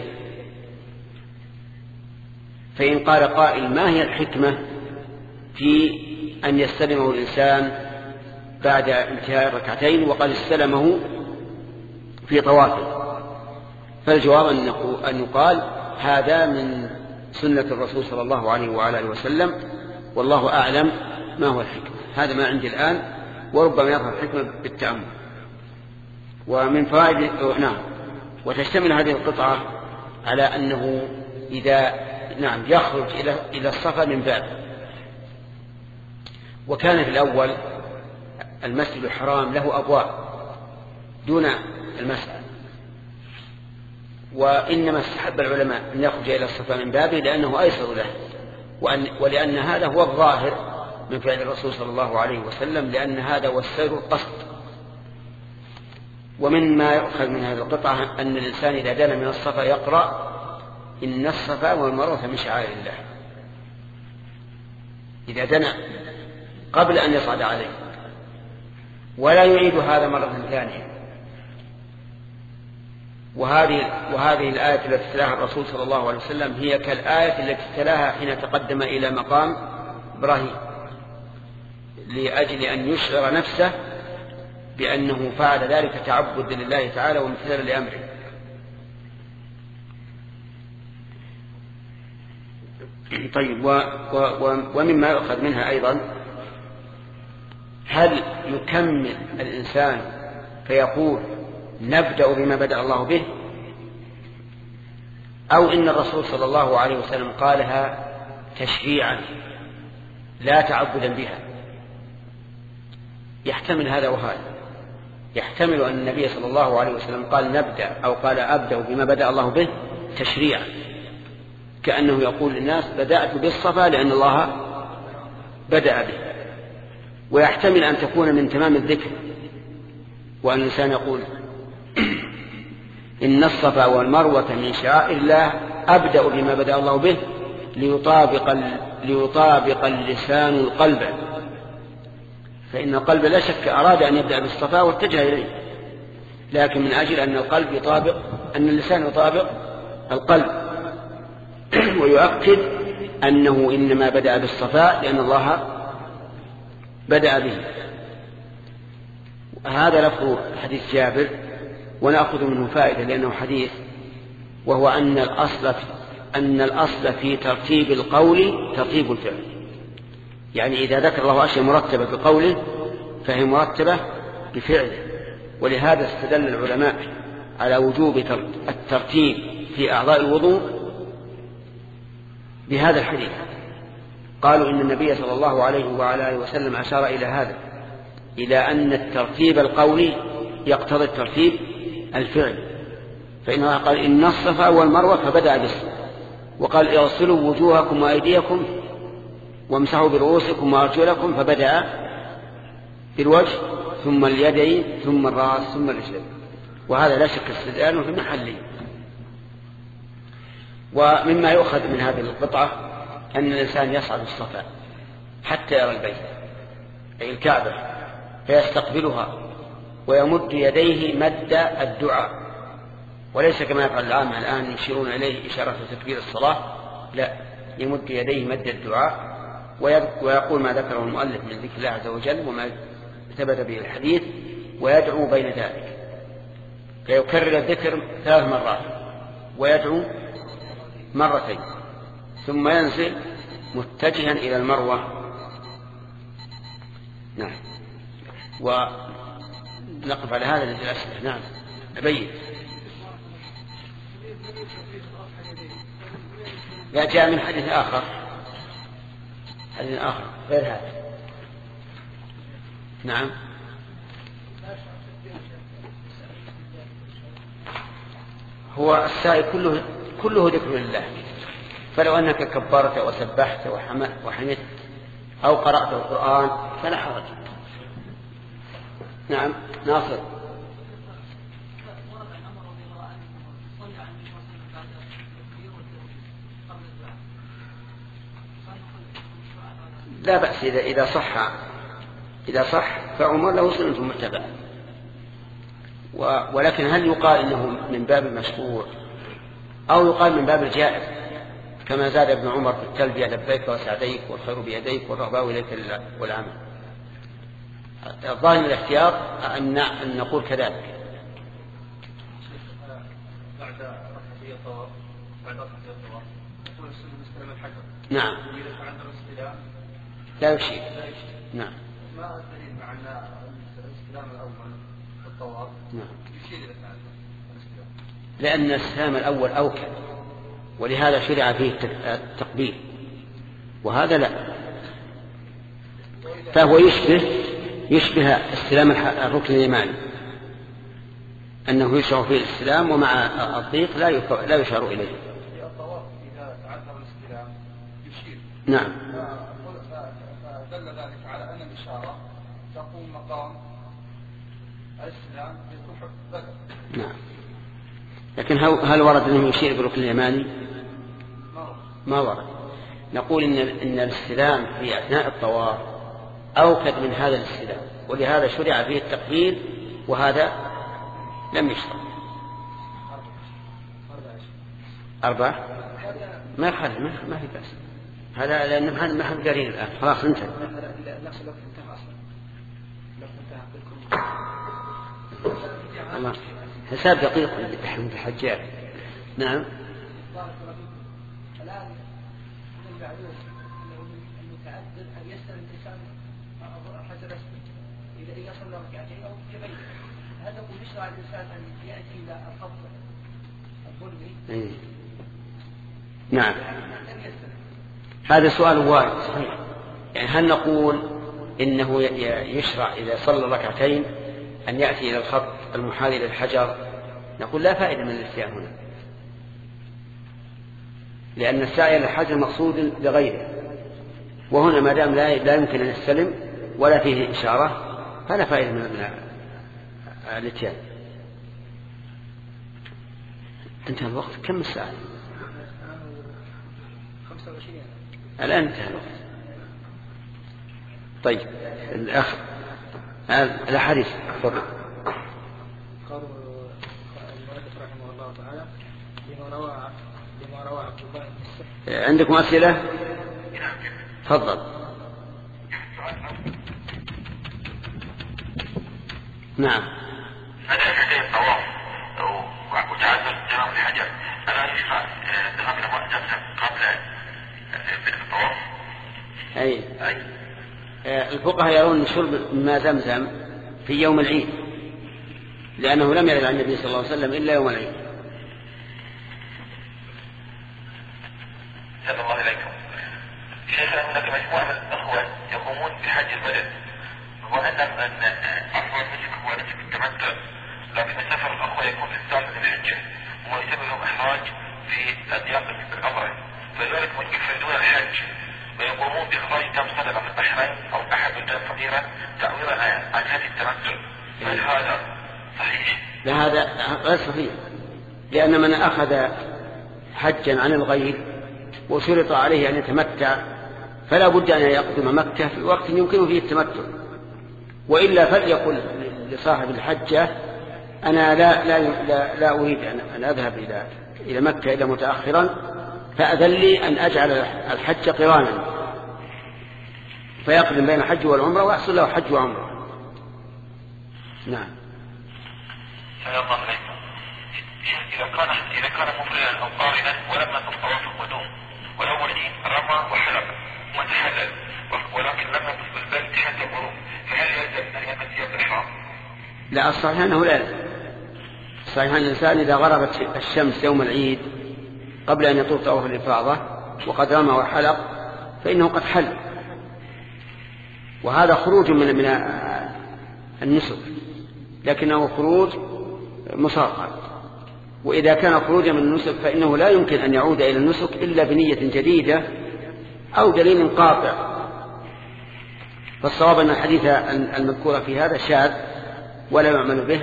فإن قال قائل ما هي الحكمة في أن يستلمه الإنسان بعد انتهاء الركعتين وقد استلمه في طوافه؟ فالجواب أن يقال هذا من سنة الرسول صلى الله عليه وعلى آله وسلم، والله أعلم ما هو الحكمة. هذا ما عندي الآن، وربما يظهر الحكمة بالتأمل. ومن فوائد نعم وتشتمل هذه القطعة على أنه إذا نعم يخرج إلى إلى الصفا من باب. وكان في الأول المسجد الحرام له أبواب دون المسجد، وإنما استحب العلماء أن يخرج إلى الصفا من بابه لأنه أيسر له، وأن ولأن هذا هو الظاهر من فعل الرسول صلى الله عليه وسلم، لأن هذا هو السير القصد. ومن ما يؤخذ من هذه القطعة أن الإنسان إذا دنا من الصفا يقرأ إن الصفا والمروة من شعائر الله إذا دنا قبل أن يصعد عليه، ولا يعيد هذا مرة ثانية. وهذه وهذه الآية التي تلاها الرسول صلى الله عليه وسلم هي كالآية التي تلاها حين تقدم إلى مقام إبراهيم لأجل أن يشعر نفسه بأنه فعل ذلك تعبد لله تعالى وامتثالا لأمره. طيب و و و ومما يؤخذ منها أيضا هل يكمل الإنسان فيقول نبدأ بما بدأ الله به، أو إن الرسول صلى الله عليه وسلم قالها تشريعا لا تعبدا بها؟ يحتمل هذا وهذا. يحتمل أن النبي صلى الله عليه وسلم قال نبدأ أو قال أبدأ بما بدأ الله به تشريعا، كأنه يقول للناس بدأت بالصفا لأن الله بدأ به. ويحتمل أن تكون من تمام الذكر، وأن الإنسان يقول إن الصفا والمروة من شعائر الله أبدأ بما بدأ الله به ليطابق, ليطابق اللسان القلب، فإن القلب لا شك أراد أن يبدأ بالصفا واتجه إليه، لكن من أجل أن القلب يطابق أن اللسان يطابق القلب، ويؤكد أنه إنما بدأ بالصفا لأن الله بدأ به. هذا لفظ حديث جابر، ونأخذ منه فائدة لأنه حديث، وهو أن الأصل أن الأصل في ترتيب القول ترتيب الفعل. يعني إذا ذكر الله أشياء مرتبة بقوله فهي مرتبة بفعله. ولهذا استدل العلماء على وجوب الترتيب في أعضاء الوضوء بهذا الحديث. قالوا إن النبي صلى الله عليه وعلى آله وسلم أشار إلى هذا، إلى أن الترتيب القولي يقتضي الترتيب الفعل، فإنه قال إن الصفا والمروة فبدأ بالصفا، وقال اغسلوا وجوهكم وأيديكم وامسحوا برؤوسكم وأرجلكم فبدأ بالوجه ثم اليدين ثم الرأس ثم الرجلين، وهذا لا شك استدلال في محله. ومما يؤخذ من هذه القطعة أن الإنسان يصعد الصفا حتى يرى البيت أي الكعبة فيستقبلها ويمد يديه مد الدعاء، وليس كما يفعل العامة الآن يشيرون إليه إشارة تكبير الصلاة، لا، يمد يديه مد الدعاء ويقول ما ذكره المؤلف من ذكر الله عز وجل وما ثبت به الحديث، ويدعو بين ذلك فيكرر الذكر ثلاث مرات ويدعو مرتين ثم ينزل متجها إلى المروة. نعم. ونقف على هذا الأسئلة. نعم أبين. لا، جاء من حديث آخر، حديث آخر غير هذا. نعم. هو السعي كله كله ذكر لله، فلو أنك كبرت وسبحت وحمدت أو قرأت القرآن فلا حرج. نعم ناصر. لا بأس إذا إذا صح إذا صح فعمر له سنة متبعة، ولكن هل يقال إنه من باب المشروع أو يقال من باب الجائز كما زاد ابن عمر في التلبية لبيك وسعديك والخير بيديك والرغباء إليك والعمل؟ الظاهر الاحتياط أن نقول كذلك. بعد ركعتي الطواف بعد ركعتي الطواف يقول السنة مستلم الحجر. نعم. إذا فعل الاستلام لا يشير. نعم. ما الدليل مع أن الاستلام الأول في الطواف نعم يشير إلى فعل الاستلام؟ لأن الاستلام الأول أوكل، ولهذا شرع فيه التقبيل، وهذا لا، فهو يشبه يشبه استلام الركن اليماني أنه يشرع فيه الاستلام ومع الضيق لا لا يشار إليه. الطواف إذا تعذر الاستلام يشير. نعم. فدل ذلك على أن الإشارة تقوم مقام الاستلام يكون بدل. نعم. لكن هل ورد أنه يشير بالركن اليماني؟ ما ورد. نقول إن إن الاستلام في أثناء الطواف أوكد من هذا الاستلام، ولهذا شرع فيه التقبيل وهذا لم يشرع. أربعة ما يخالف، ما في بأس هذا، لأن ما حد قارين الآن خلاص انتهى. الله حساب دقيق عند الحجاج. نعم. إيه. نعم هذا سؤال وارد صحيح. يعني هل نقول إنه يشرع إذا صلى ركعتين أن يأتي إلى الخط المحال إلى الحجر؟ نقول لا فائدة من الاتيان هنا، لأن السعي إلى الحجر مقصود لغيره، وهنا ما دام لا يمكن أن يستلم ولا فيه إشارة فلا فائدة من الاتيان. انتهى الوقت. كم الساعة الآن؟ انتهى الوقت. طيب الأخ الحديث تفضل. قالوا المؤلف رحمه الله تعالى لما روى لما روى عبد الله بن السحر. عندكم أسئلة؟ تفضل. نعم. هذا يدين الطواف وتعذر جناب الحجر، ألا يشرع ذهاب إلى مؤتمر قبل الطواف؟ أي. أي. الفقهاء يرون شرب ماء زمزم في يوم العيد، لأنه لم يرد عن النبي صلى الله عليه وسلم إلا يوم العيد. صلى الله عليكم. شيخنا هناك مجموعة من الأخوة يقومون بحج البلد، وأن أفضل نسك هو نسك التمتع، لكن السفر الأخوة يكون في الثالث من الحجة، وما يسمى لهم إحراج في أديان بالأمر، فلذلك يفردون الحج ويقومون بإخراج دم صدقة في البحرين أو أحد البلدان الفقيرة تعويضا عن هذه التمثل. هل هذا صحيح؟ لا، هذا غير صحيح، لأن من أخذ حجا عن الغير وشرط عليه أن يتمتع فلا بد أن يقدم مكة في وقت يمكنه فيه التمتع، وإلا فليقل لصاحب الحجة أنا لا, لا, لا, لا أريد أن أذهب إلى, إلى مكة إلا متأخرا، فأذن لي أن أجعل الحج قرانا، فيقدم بين الحج والعمرة ويحصل له حج وعمرة. نعم. إذا كان إذا كان مفردا أو قارنا ولما تطوف القدوم والأول رمى وحلق وتحلل ولكن لم يطف بالبيت حتى الغروب، فهل يلزم أن يأتي بالإحرام؟ لا، الصحيح أنه لا يلزم. صحيح أن الإنسان إذا غربت الشمس يوم العيد قبل أن يطوف طواف الإفاضة وقد رمى وحلق فإنه قد حل، وهذا خروج من من النسك، لكنه خروج مصغر. وإذا كان خروجا من النسك فإنه لا يمكن أن يعود إلى النسك إلا بنية جديدة أو دليل قاطع. فالصواب أن الحديث المذكور في هذا شاذ ولا يعمل به،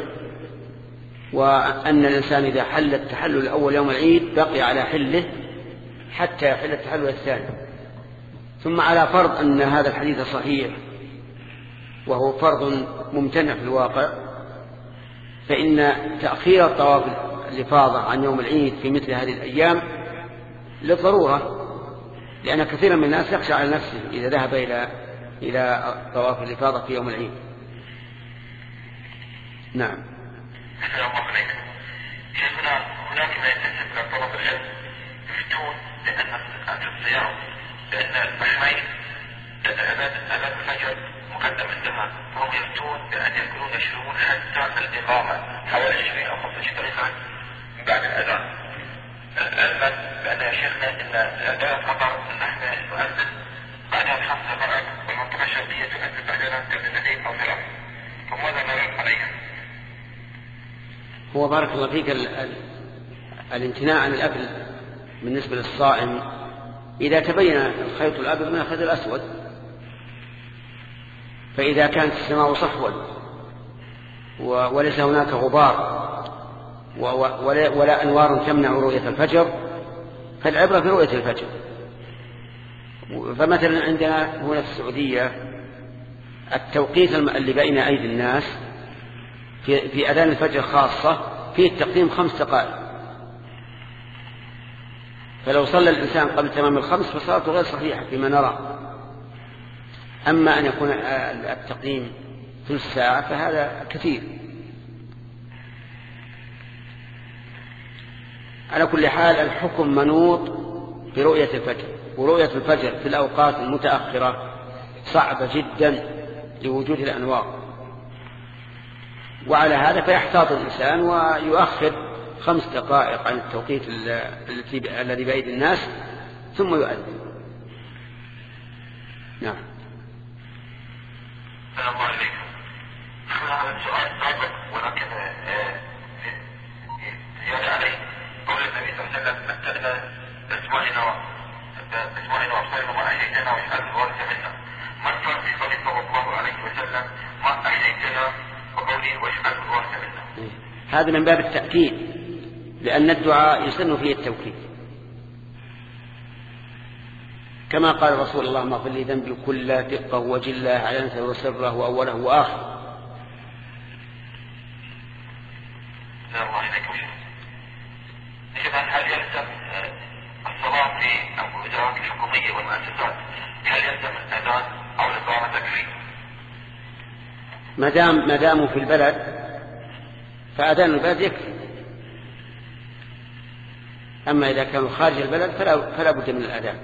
وأن الإنسان إذا حل التحلل الأول يوم العيد بقي على حله حتى يحل التحلل الثاني. ثم على فرض أن هذا الحديث صحيح وهو فرض ممتنع في الواقع، فإن تأخير الطواف الإفاضة عن يوم العيد في مثل هذه الأيام للضرورة، لأن كثيرا من الناس يخشى على نفسه إذا ذهب إلى إلى طواف الإفاضة في يوم العيد. نعم. السلام عليكم. شيخنا، هناك ما ينتسب إلى طلب العلم يفتون بأن أجل الصيام لأن البحرين أذان الفجر مقدم عندها، فهم يفتون بأن يأكلون يشربون حتى الإقامة حوالي عشرين أو خمسة عشر دقيقة من بعد الأذان. علما بأن يا شيخنا إن دولة قطر أن احنا نؤذن بعدها بخمس دقائق والمنطقة الشرقية تؤذن بعدها دقيقتين أو ثلاث، فماذا نرى عليها؟ هو بارك الله فيك ال ال الامتناع عن الأكل بالنسبة للصائم إذا تبين الخيط الأبيض من الخيط الأسود، فإذا كانت السماء صحوا وليس هناك غبار ولا أنوار تمنع رؤية الفجر فالعبرة في رؤية الفجر. فمثلا عندنا هنا في السعودية التوقيت اللي بين أيدي الناس في, في أذان الفجر خاصة فيه التقديم خمس دقائق، فلو صلى الإنسان قبل تمام الخمس فصلاته غير صحيحة فيما نرى. أما أن يكون التقديم ثلث ساعة فهذا كثير. على كل حال الحكم منوط برؤية الفجر، ورؤية الفجر في الأوقات المتأخرة صعبة جدا لوجود الأنوار، وعلى هذا فيحتاط الإنسان ويؤخر خمس دقائق عن التوقيت الذي بأيدي الناس ثم يؤذن. نعم. السلام عليكم. هذا سؤال سابق ولكن زيادة عليه قول النبي صلى الله عليه وسلم متعنا بأسمائنا بأسمائنا وأبصارنا ما أحييتنا واجعله الوارث منا. ما الفرق في قول صلى الله عليه وسلم ما أحييتنا وقوله واجعله الوارث منا؟ هذا من باب التأكيد، لأن الدعاء يسن فيه التوكيد، كما قال رسول الله اللهم اغفر لي ذنبي كله دقه وجله علانيته وسره واوله واخره. الله عليكم. إذا هل يلزم الصلاة في الإجراءات الحكومية والمؤسسات هل يلزم الأذان أو الإقامة تكفي؟ ما دام ما داموا في البلد فأذان البلد يكفي، أما إذا كانوا خارج البلد فلا فلا بد من الأذان.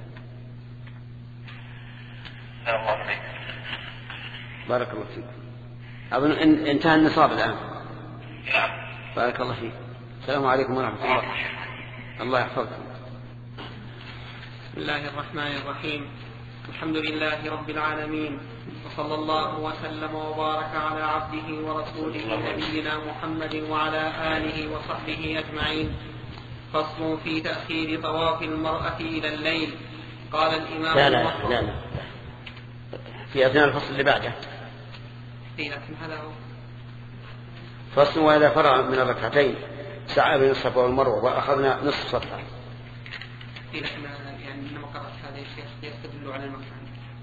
الله عليك. بارك الله فيك. أظن إن انتهى النصاب الآن. نعم. بارك الله فيك. السلام عليكم ورحمة الله. الله يحفظكم. بسم الله الرحمن الرحيم. الحمد لله رب العالمين، وصلى الله وسلم وبارك على عبده ورسوله نبينا محمد وعلى آله وصحبه أجمعين. فصل في تأخير طواف المرأة إلى الليل. قال الإمام لا لا لا, لا. في أثناء الفصل اللي بعده. لكن هذا هو فصل وإذا فرغ من الركعتين سعى بين الصفا والمروة وأخذنا نصف صفحة. لكن يعني لما قرأت هذا الشيخ يستدل على المكان.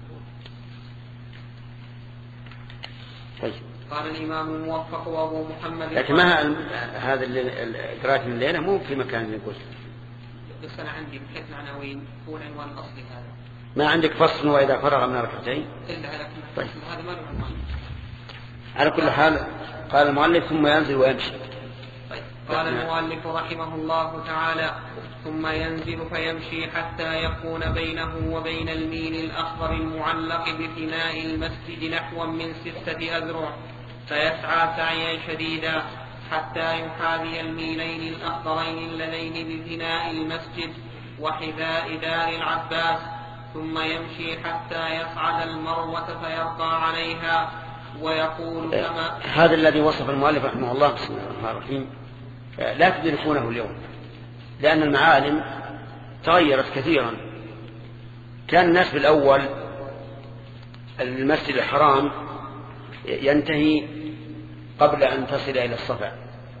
طيب. قال الإمام الموفق وأبو محمد. لكن ما هذا القراءة من الليلة مو في مكان يقول. بس أنا عندي بحيث العناوين هو العنوان الأصلي هذا. ما عندك فصل وإذا فرغ من الركعتين؟ إلا لكن طيب. هذا ما له عنوان. على كل حال قال المؤلف ثم ينزل ويمشي. طيب. قال المؤلف رحمه الله تعالى ثم ينزل فيمشي حتى يكون بينه وبين الميل الأخضر المعلق بفناء المسجد نحو من ستة أذرع، فيسعى سعيا شديدا حتى يحاذي الميلين الأخضرين اللذين بفناء المسجد وحذاء دار العباس، ثم يمشي حتى يصعد المروة فيرقى عليها ويقول كما. هذا الذي وصف المؤلف رحمه الله بسم الله الرحمن الرحيم لا تدركونه اليوم، لأن المعالم تغيرت كثيرا. كان الناس في الأول المسجد الحرام ينتهي قبل أن تصل إلى الصفا،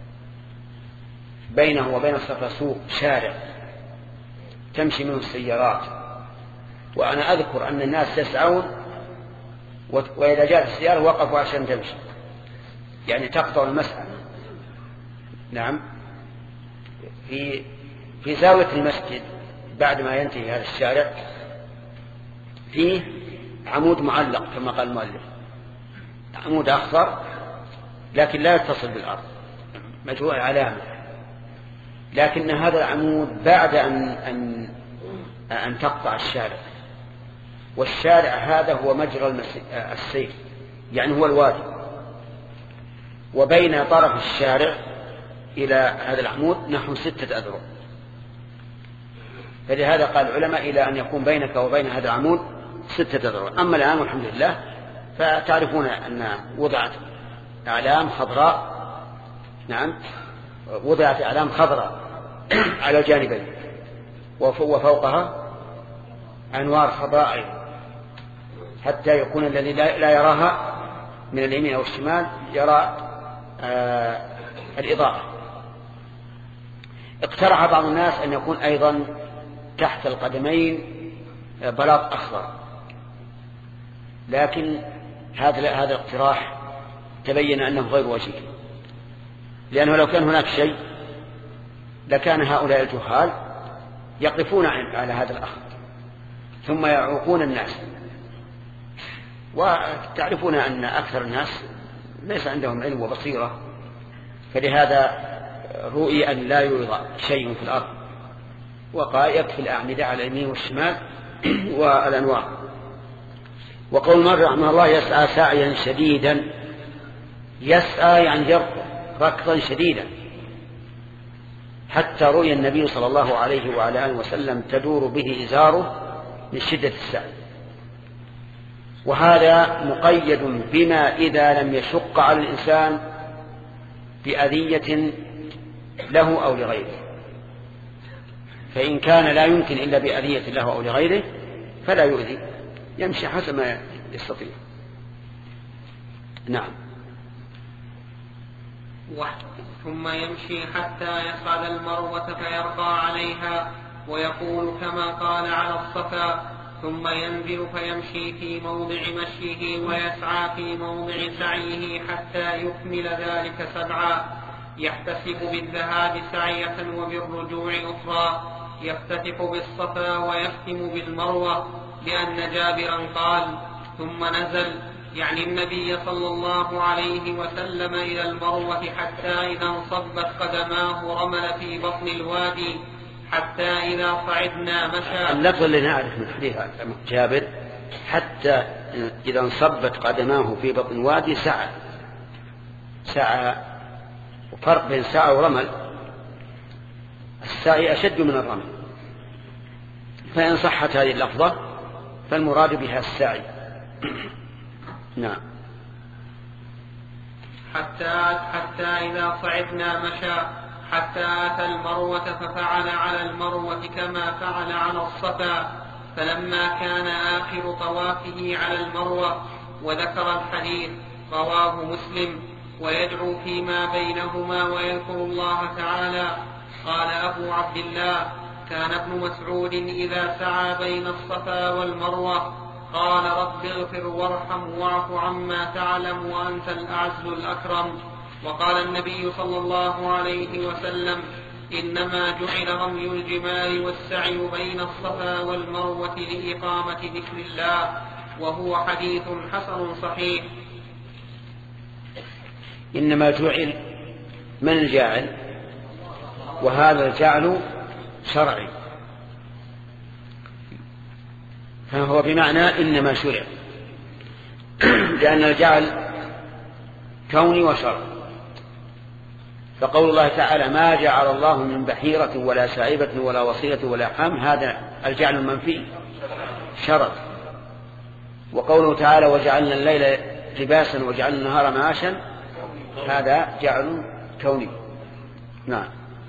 بينه وبين الصفا سوق شارع تمشي منه السيارات، وأنا أذكر أن الناس يسعون وإذا جاءت السيارة وقفوا عشان تمشي، يعني تقطع المسعى. نعم. في في زاوية المسجد بعد ما ينتهي هذا الشارع فيه عمود معلق كما قال المؤلف، عمود أخضر لكن لا يتصل بالأرض، مجهول علامة، لكن هذا العمود بعد أن أن أن تقطع الشارع، والشارع هذا هو مجرى السير، يعني هو الوادي، وبين طرف الشارع إلى هذا العمود نحو ستة أذرع. فلهذا قال العلماء إلى أن يكون بينك وبين هذا العمود ستة أذرع. أما الآن والحمد لله فتعرفون أن وضعت أعلام خضراء، نعم وضعت أعلام خضراء على الجانبين وفوقها أنوار خضراء أيضا، حتى يكون الذي لا يراها من اليمين أو الشمال يرى آه الإضاءة. اقترح بعض الناس أن يكون أيضا تحت القدمين بلاط أخضر، لكن هذا هذا الاقتراح تبين أنه غير وجيه، لأنه لو كان هناك شيء لكان هؤلاء الجهال يقفون على هذا الأخضر ثم يعوقون الناس، وتعرفون أن أكثر الناس ليس عندهم علم وبصيرة، فلهذا رؤي أن لا يوضع شيء في الأرض، وقال يكفي الأعمدة على اليمين والشمال والأنوار. وقول مرة رحمه الله يسعى سعيا شديدا، يسعى يعني يركض ركضا شديدا، حتى رؤي النبي صلى الله عليه وعلى آله وسلم تدور به إزاره من شدة السعي. وهذا مقيد بما إذا لم يشق على الإنسان بأذية له أو لغيره، فإن كان لا يمكن إلا بأذية له أو لغيره فلا يؤذي، يمشي حسب ما يستطيع. نعم. ثم يمشي حتى يصعد المروة فيرقى عليها ويقول كما قال على الصفا، ثم ينزل فيمشي في موضع مشيه ويسعى في موضع سعيه حتى يكمل ذلك سبعا، يحتسب بالذهاب سعية وبالرجوع أخرى، يفتتح بالصفا ويختم بالمروة، لأن جابرا قال ثم نزل، يعني النبي صلى الله عليه وسلم إلى المروة حتى إذا انصبت قدماه رمل في بطن الوادي حتى إذا صعدنا مشى. اللفظ اللي نعرف من حديث جابر حتى إذا انصبت قدماه في بطن الوادي سعى، سعى، وفرق بين سعى ورمل، السعي أشد من الرمل، فإن صحت هذه اللفظة فالمراد بها السعي. نعم. حتى حتى إذا صعدنا مشى حتى أتى المروة ففعل على المروة كما فعل على الصفا، فلما كان آخر طوافه على المروة وذكر الحديث رواه مسلم ويدعو فيما بينهما ويذكر الله تعالى. قال أبو عبد الله: كان ابن مسعود إذا سعى بين الصفا والمروة قال: رب اغفر وارحم واعف عما تعلم وأنت الأعز الأكرم. وقال النبي صلى الله عليه وسلم: إنما جعل رمي الجمال والسعي بين الصفا والمروة لإقامة ذكر الله، وهو حديث حسن صحيح. إنما جعل، من الجاعل؟ وهذا الجعل شرعي، فهو بمعنى إنما شرع، لأن الجعل كوني وشرع. فقول الله تعالى: ما جعل الله من بحيرة ولا سائبة ولا وصيلة ولا حام، هذا الجعل المنفي شرع. وقوله تعالى: وجعلنا الليل لباسا وجعلنا النهار معاشا، هذا جعل كوني. نعم.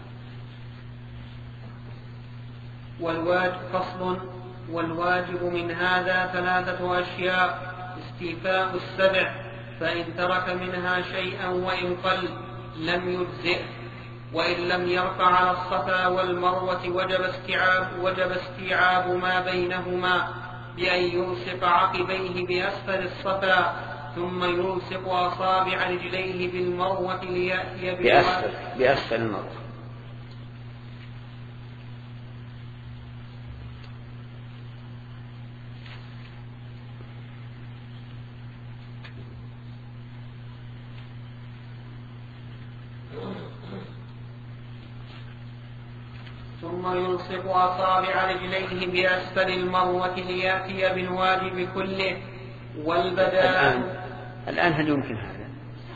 والواجب فصل: والواجب من هذا ثلاثة أشياء: استيفاء السبع، فإن ترك منها شيئا وإن قل لم يجزئ، وإن لم يرفع على الصفا والمروة وجب استيعاب, وجب استيعاب ما بينهما بأن يلصق عقبيه بأسفل الصفا، ثم يلصق أصابع رجليه بالمروة ليأتي بأسفل, بأسفل المروة. ثم يلصق أصابع رجليه بأسفل المروة ليأتي بالواجب كله. والبداء الآن, الآن هل يمكن هذا؟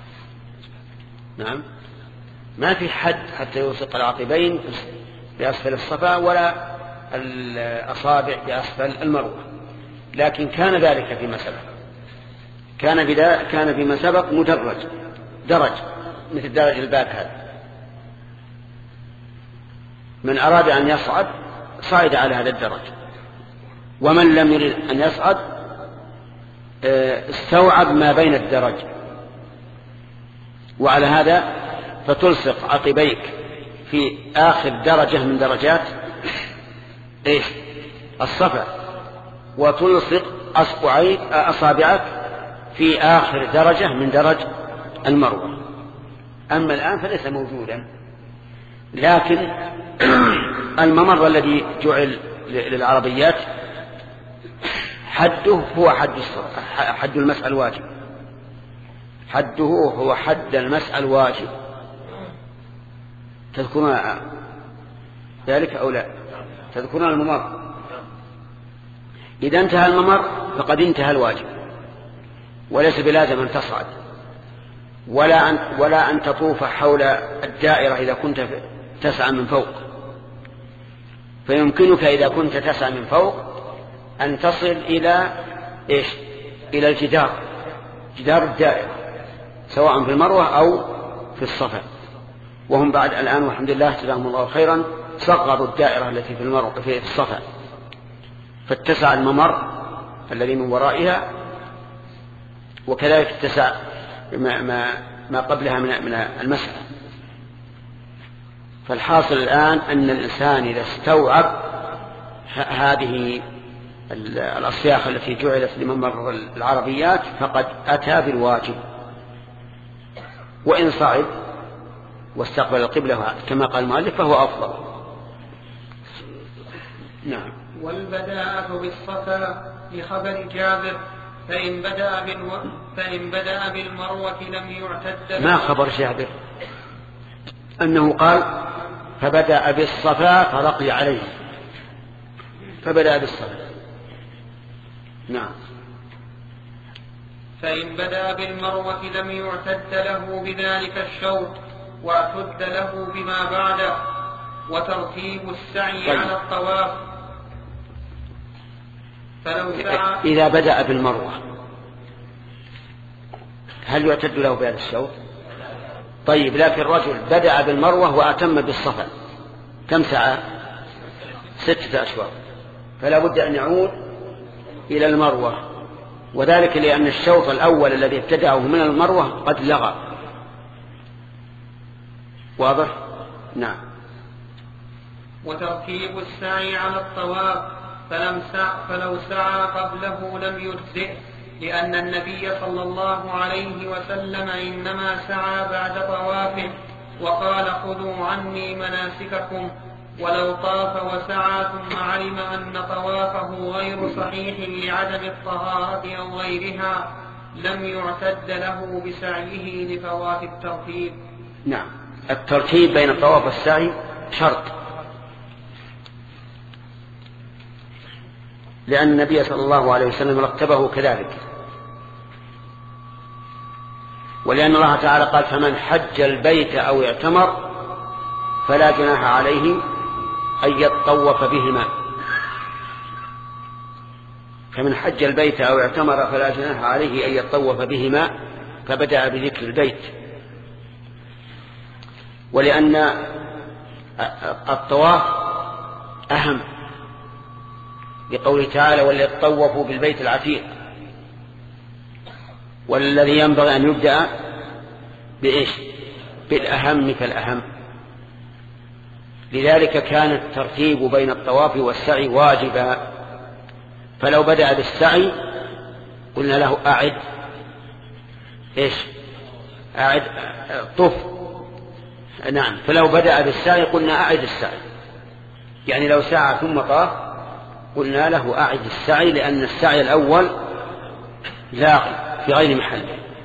نعم، ما في حد حتى يلصق العقبين بأسفل الصفا ولا الأصابع بأسفل المروة، لكن كان ذلك فيما سبق، كان بدا كان فيما سبق مدرج درج مثل درج الباب هذا، من أراد أن يصعد صعد على هذا الدرج، ومن لم يرد أن يصعد استوعب ما بين الدرج. وعلى هذا فتلصق عقبيك في آخر درجة من درجات إيش الصفا، وتلصق أصبعيك أصابعك في آخر درجة من درج المروة. أما الآن فليس موجودا، لكن الممر الذي جعل للعربيات حده هو حد حد المسأل الواجب، حده هو حد المسأل الواجب. تذكرون ذلك أو لا؟ تذكرون الممر؟ إذا انتهى الممر فقد انتهى الواجب، وليس بلازم أن تصعد ولا أن, ولا أن تطوف حول الدائرة إذا كنت تسعى من فوق. فيمكنك إذا كنت تسعى من فوق أن تصل إلى إيش؟ إلى الجدار، جدار الدائرة، سواء في المروة أو في الصفا. وهم بعد الآن والحمد لله جزاهم الله خيرا صغروا الدائرة التي في المروة في الصفا، فاتسع الممر الذي من ورائها، وكذلك اتسع ما, ما, ما قبلها من, من المسعى. فالحاصل الآن أن الإنسان إذا استوعب هذه الأصياخ التي جعلت لممر العربيات فقد أتى بالواجب. وإن صعد واستقبل القبلة كما قال المؤلف فهو أفضل. نعم. والبداءة بالصفا لخبر جابر: فإن بدأ, بالو... فإن بدأ بالمروة لم يعتد. ما خبر جابر؟ أنه قال: فبدأ بالصفا فرقي عليه، فبدأ بالصفا. نعم. فإن بدأ بالمروة لم يعتد له بذلك الشوط، واعتد له بما بعده. وترتيب السعي طيب. على الطواف. فلو سعى إذا بدأ بالمروة هل يعتد له بهذا الشوط؟ طيب، لكن الرجل بدأ بالمروة وأتم بالصفا كم سعى؟ ستة أشواط، فلا بد أن يعود إلى المروة، وذلك لأن الشوط الأول الذي ابتدأه من المروة قد لغى. واضح؟ نعم. وترتيب السعي على الطواف فلم سع فلو سعى قبله لم يجزئ، لأن النبي صلى الله عليه وسلم إنما سعى بعد طوافه وقال خذوا عني مناسككم، ولو طاف وسعى ثم علم أن طوافه غير صحيح لعدم الطهارة أو غيرها لم يعتد له بسعيه لفوات الترتيب. نعم، الترتيب بين الطواف والسعي شرط، لأن النبي صلى الله عليه وسلم رتبه كذلك، ولأن الله تعالى قال فمن حج البيت أو اعتمر فلا جناح عليه أن يطوف بهما. فمن حج البيت أو اعتمر فلا جناح عليه أن يطوف بهما، فبدأ بذكر البيت، ولأن الطواف أهم، لقوله تعالى وليطوفوا بالبيت العتيق، والذي ينبغي أن يبدأ بإيش؟ بالأهم فالأهم. لذلك كان الترتيب بين الطواف والسعي واجبا، فلو بدأ بالسعي قلنا له أعد إيش؟ أعد طف. نعم، فلو بدأ بالسعي قلنا أعد السعي، يعني لو سعى ثم طاف قلنا له أعد السعي، لأن السعي الأول لاغي في غير محله.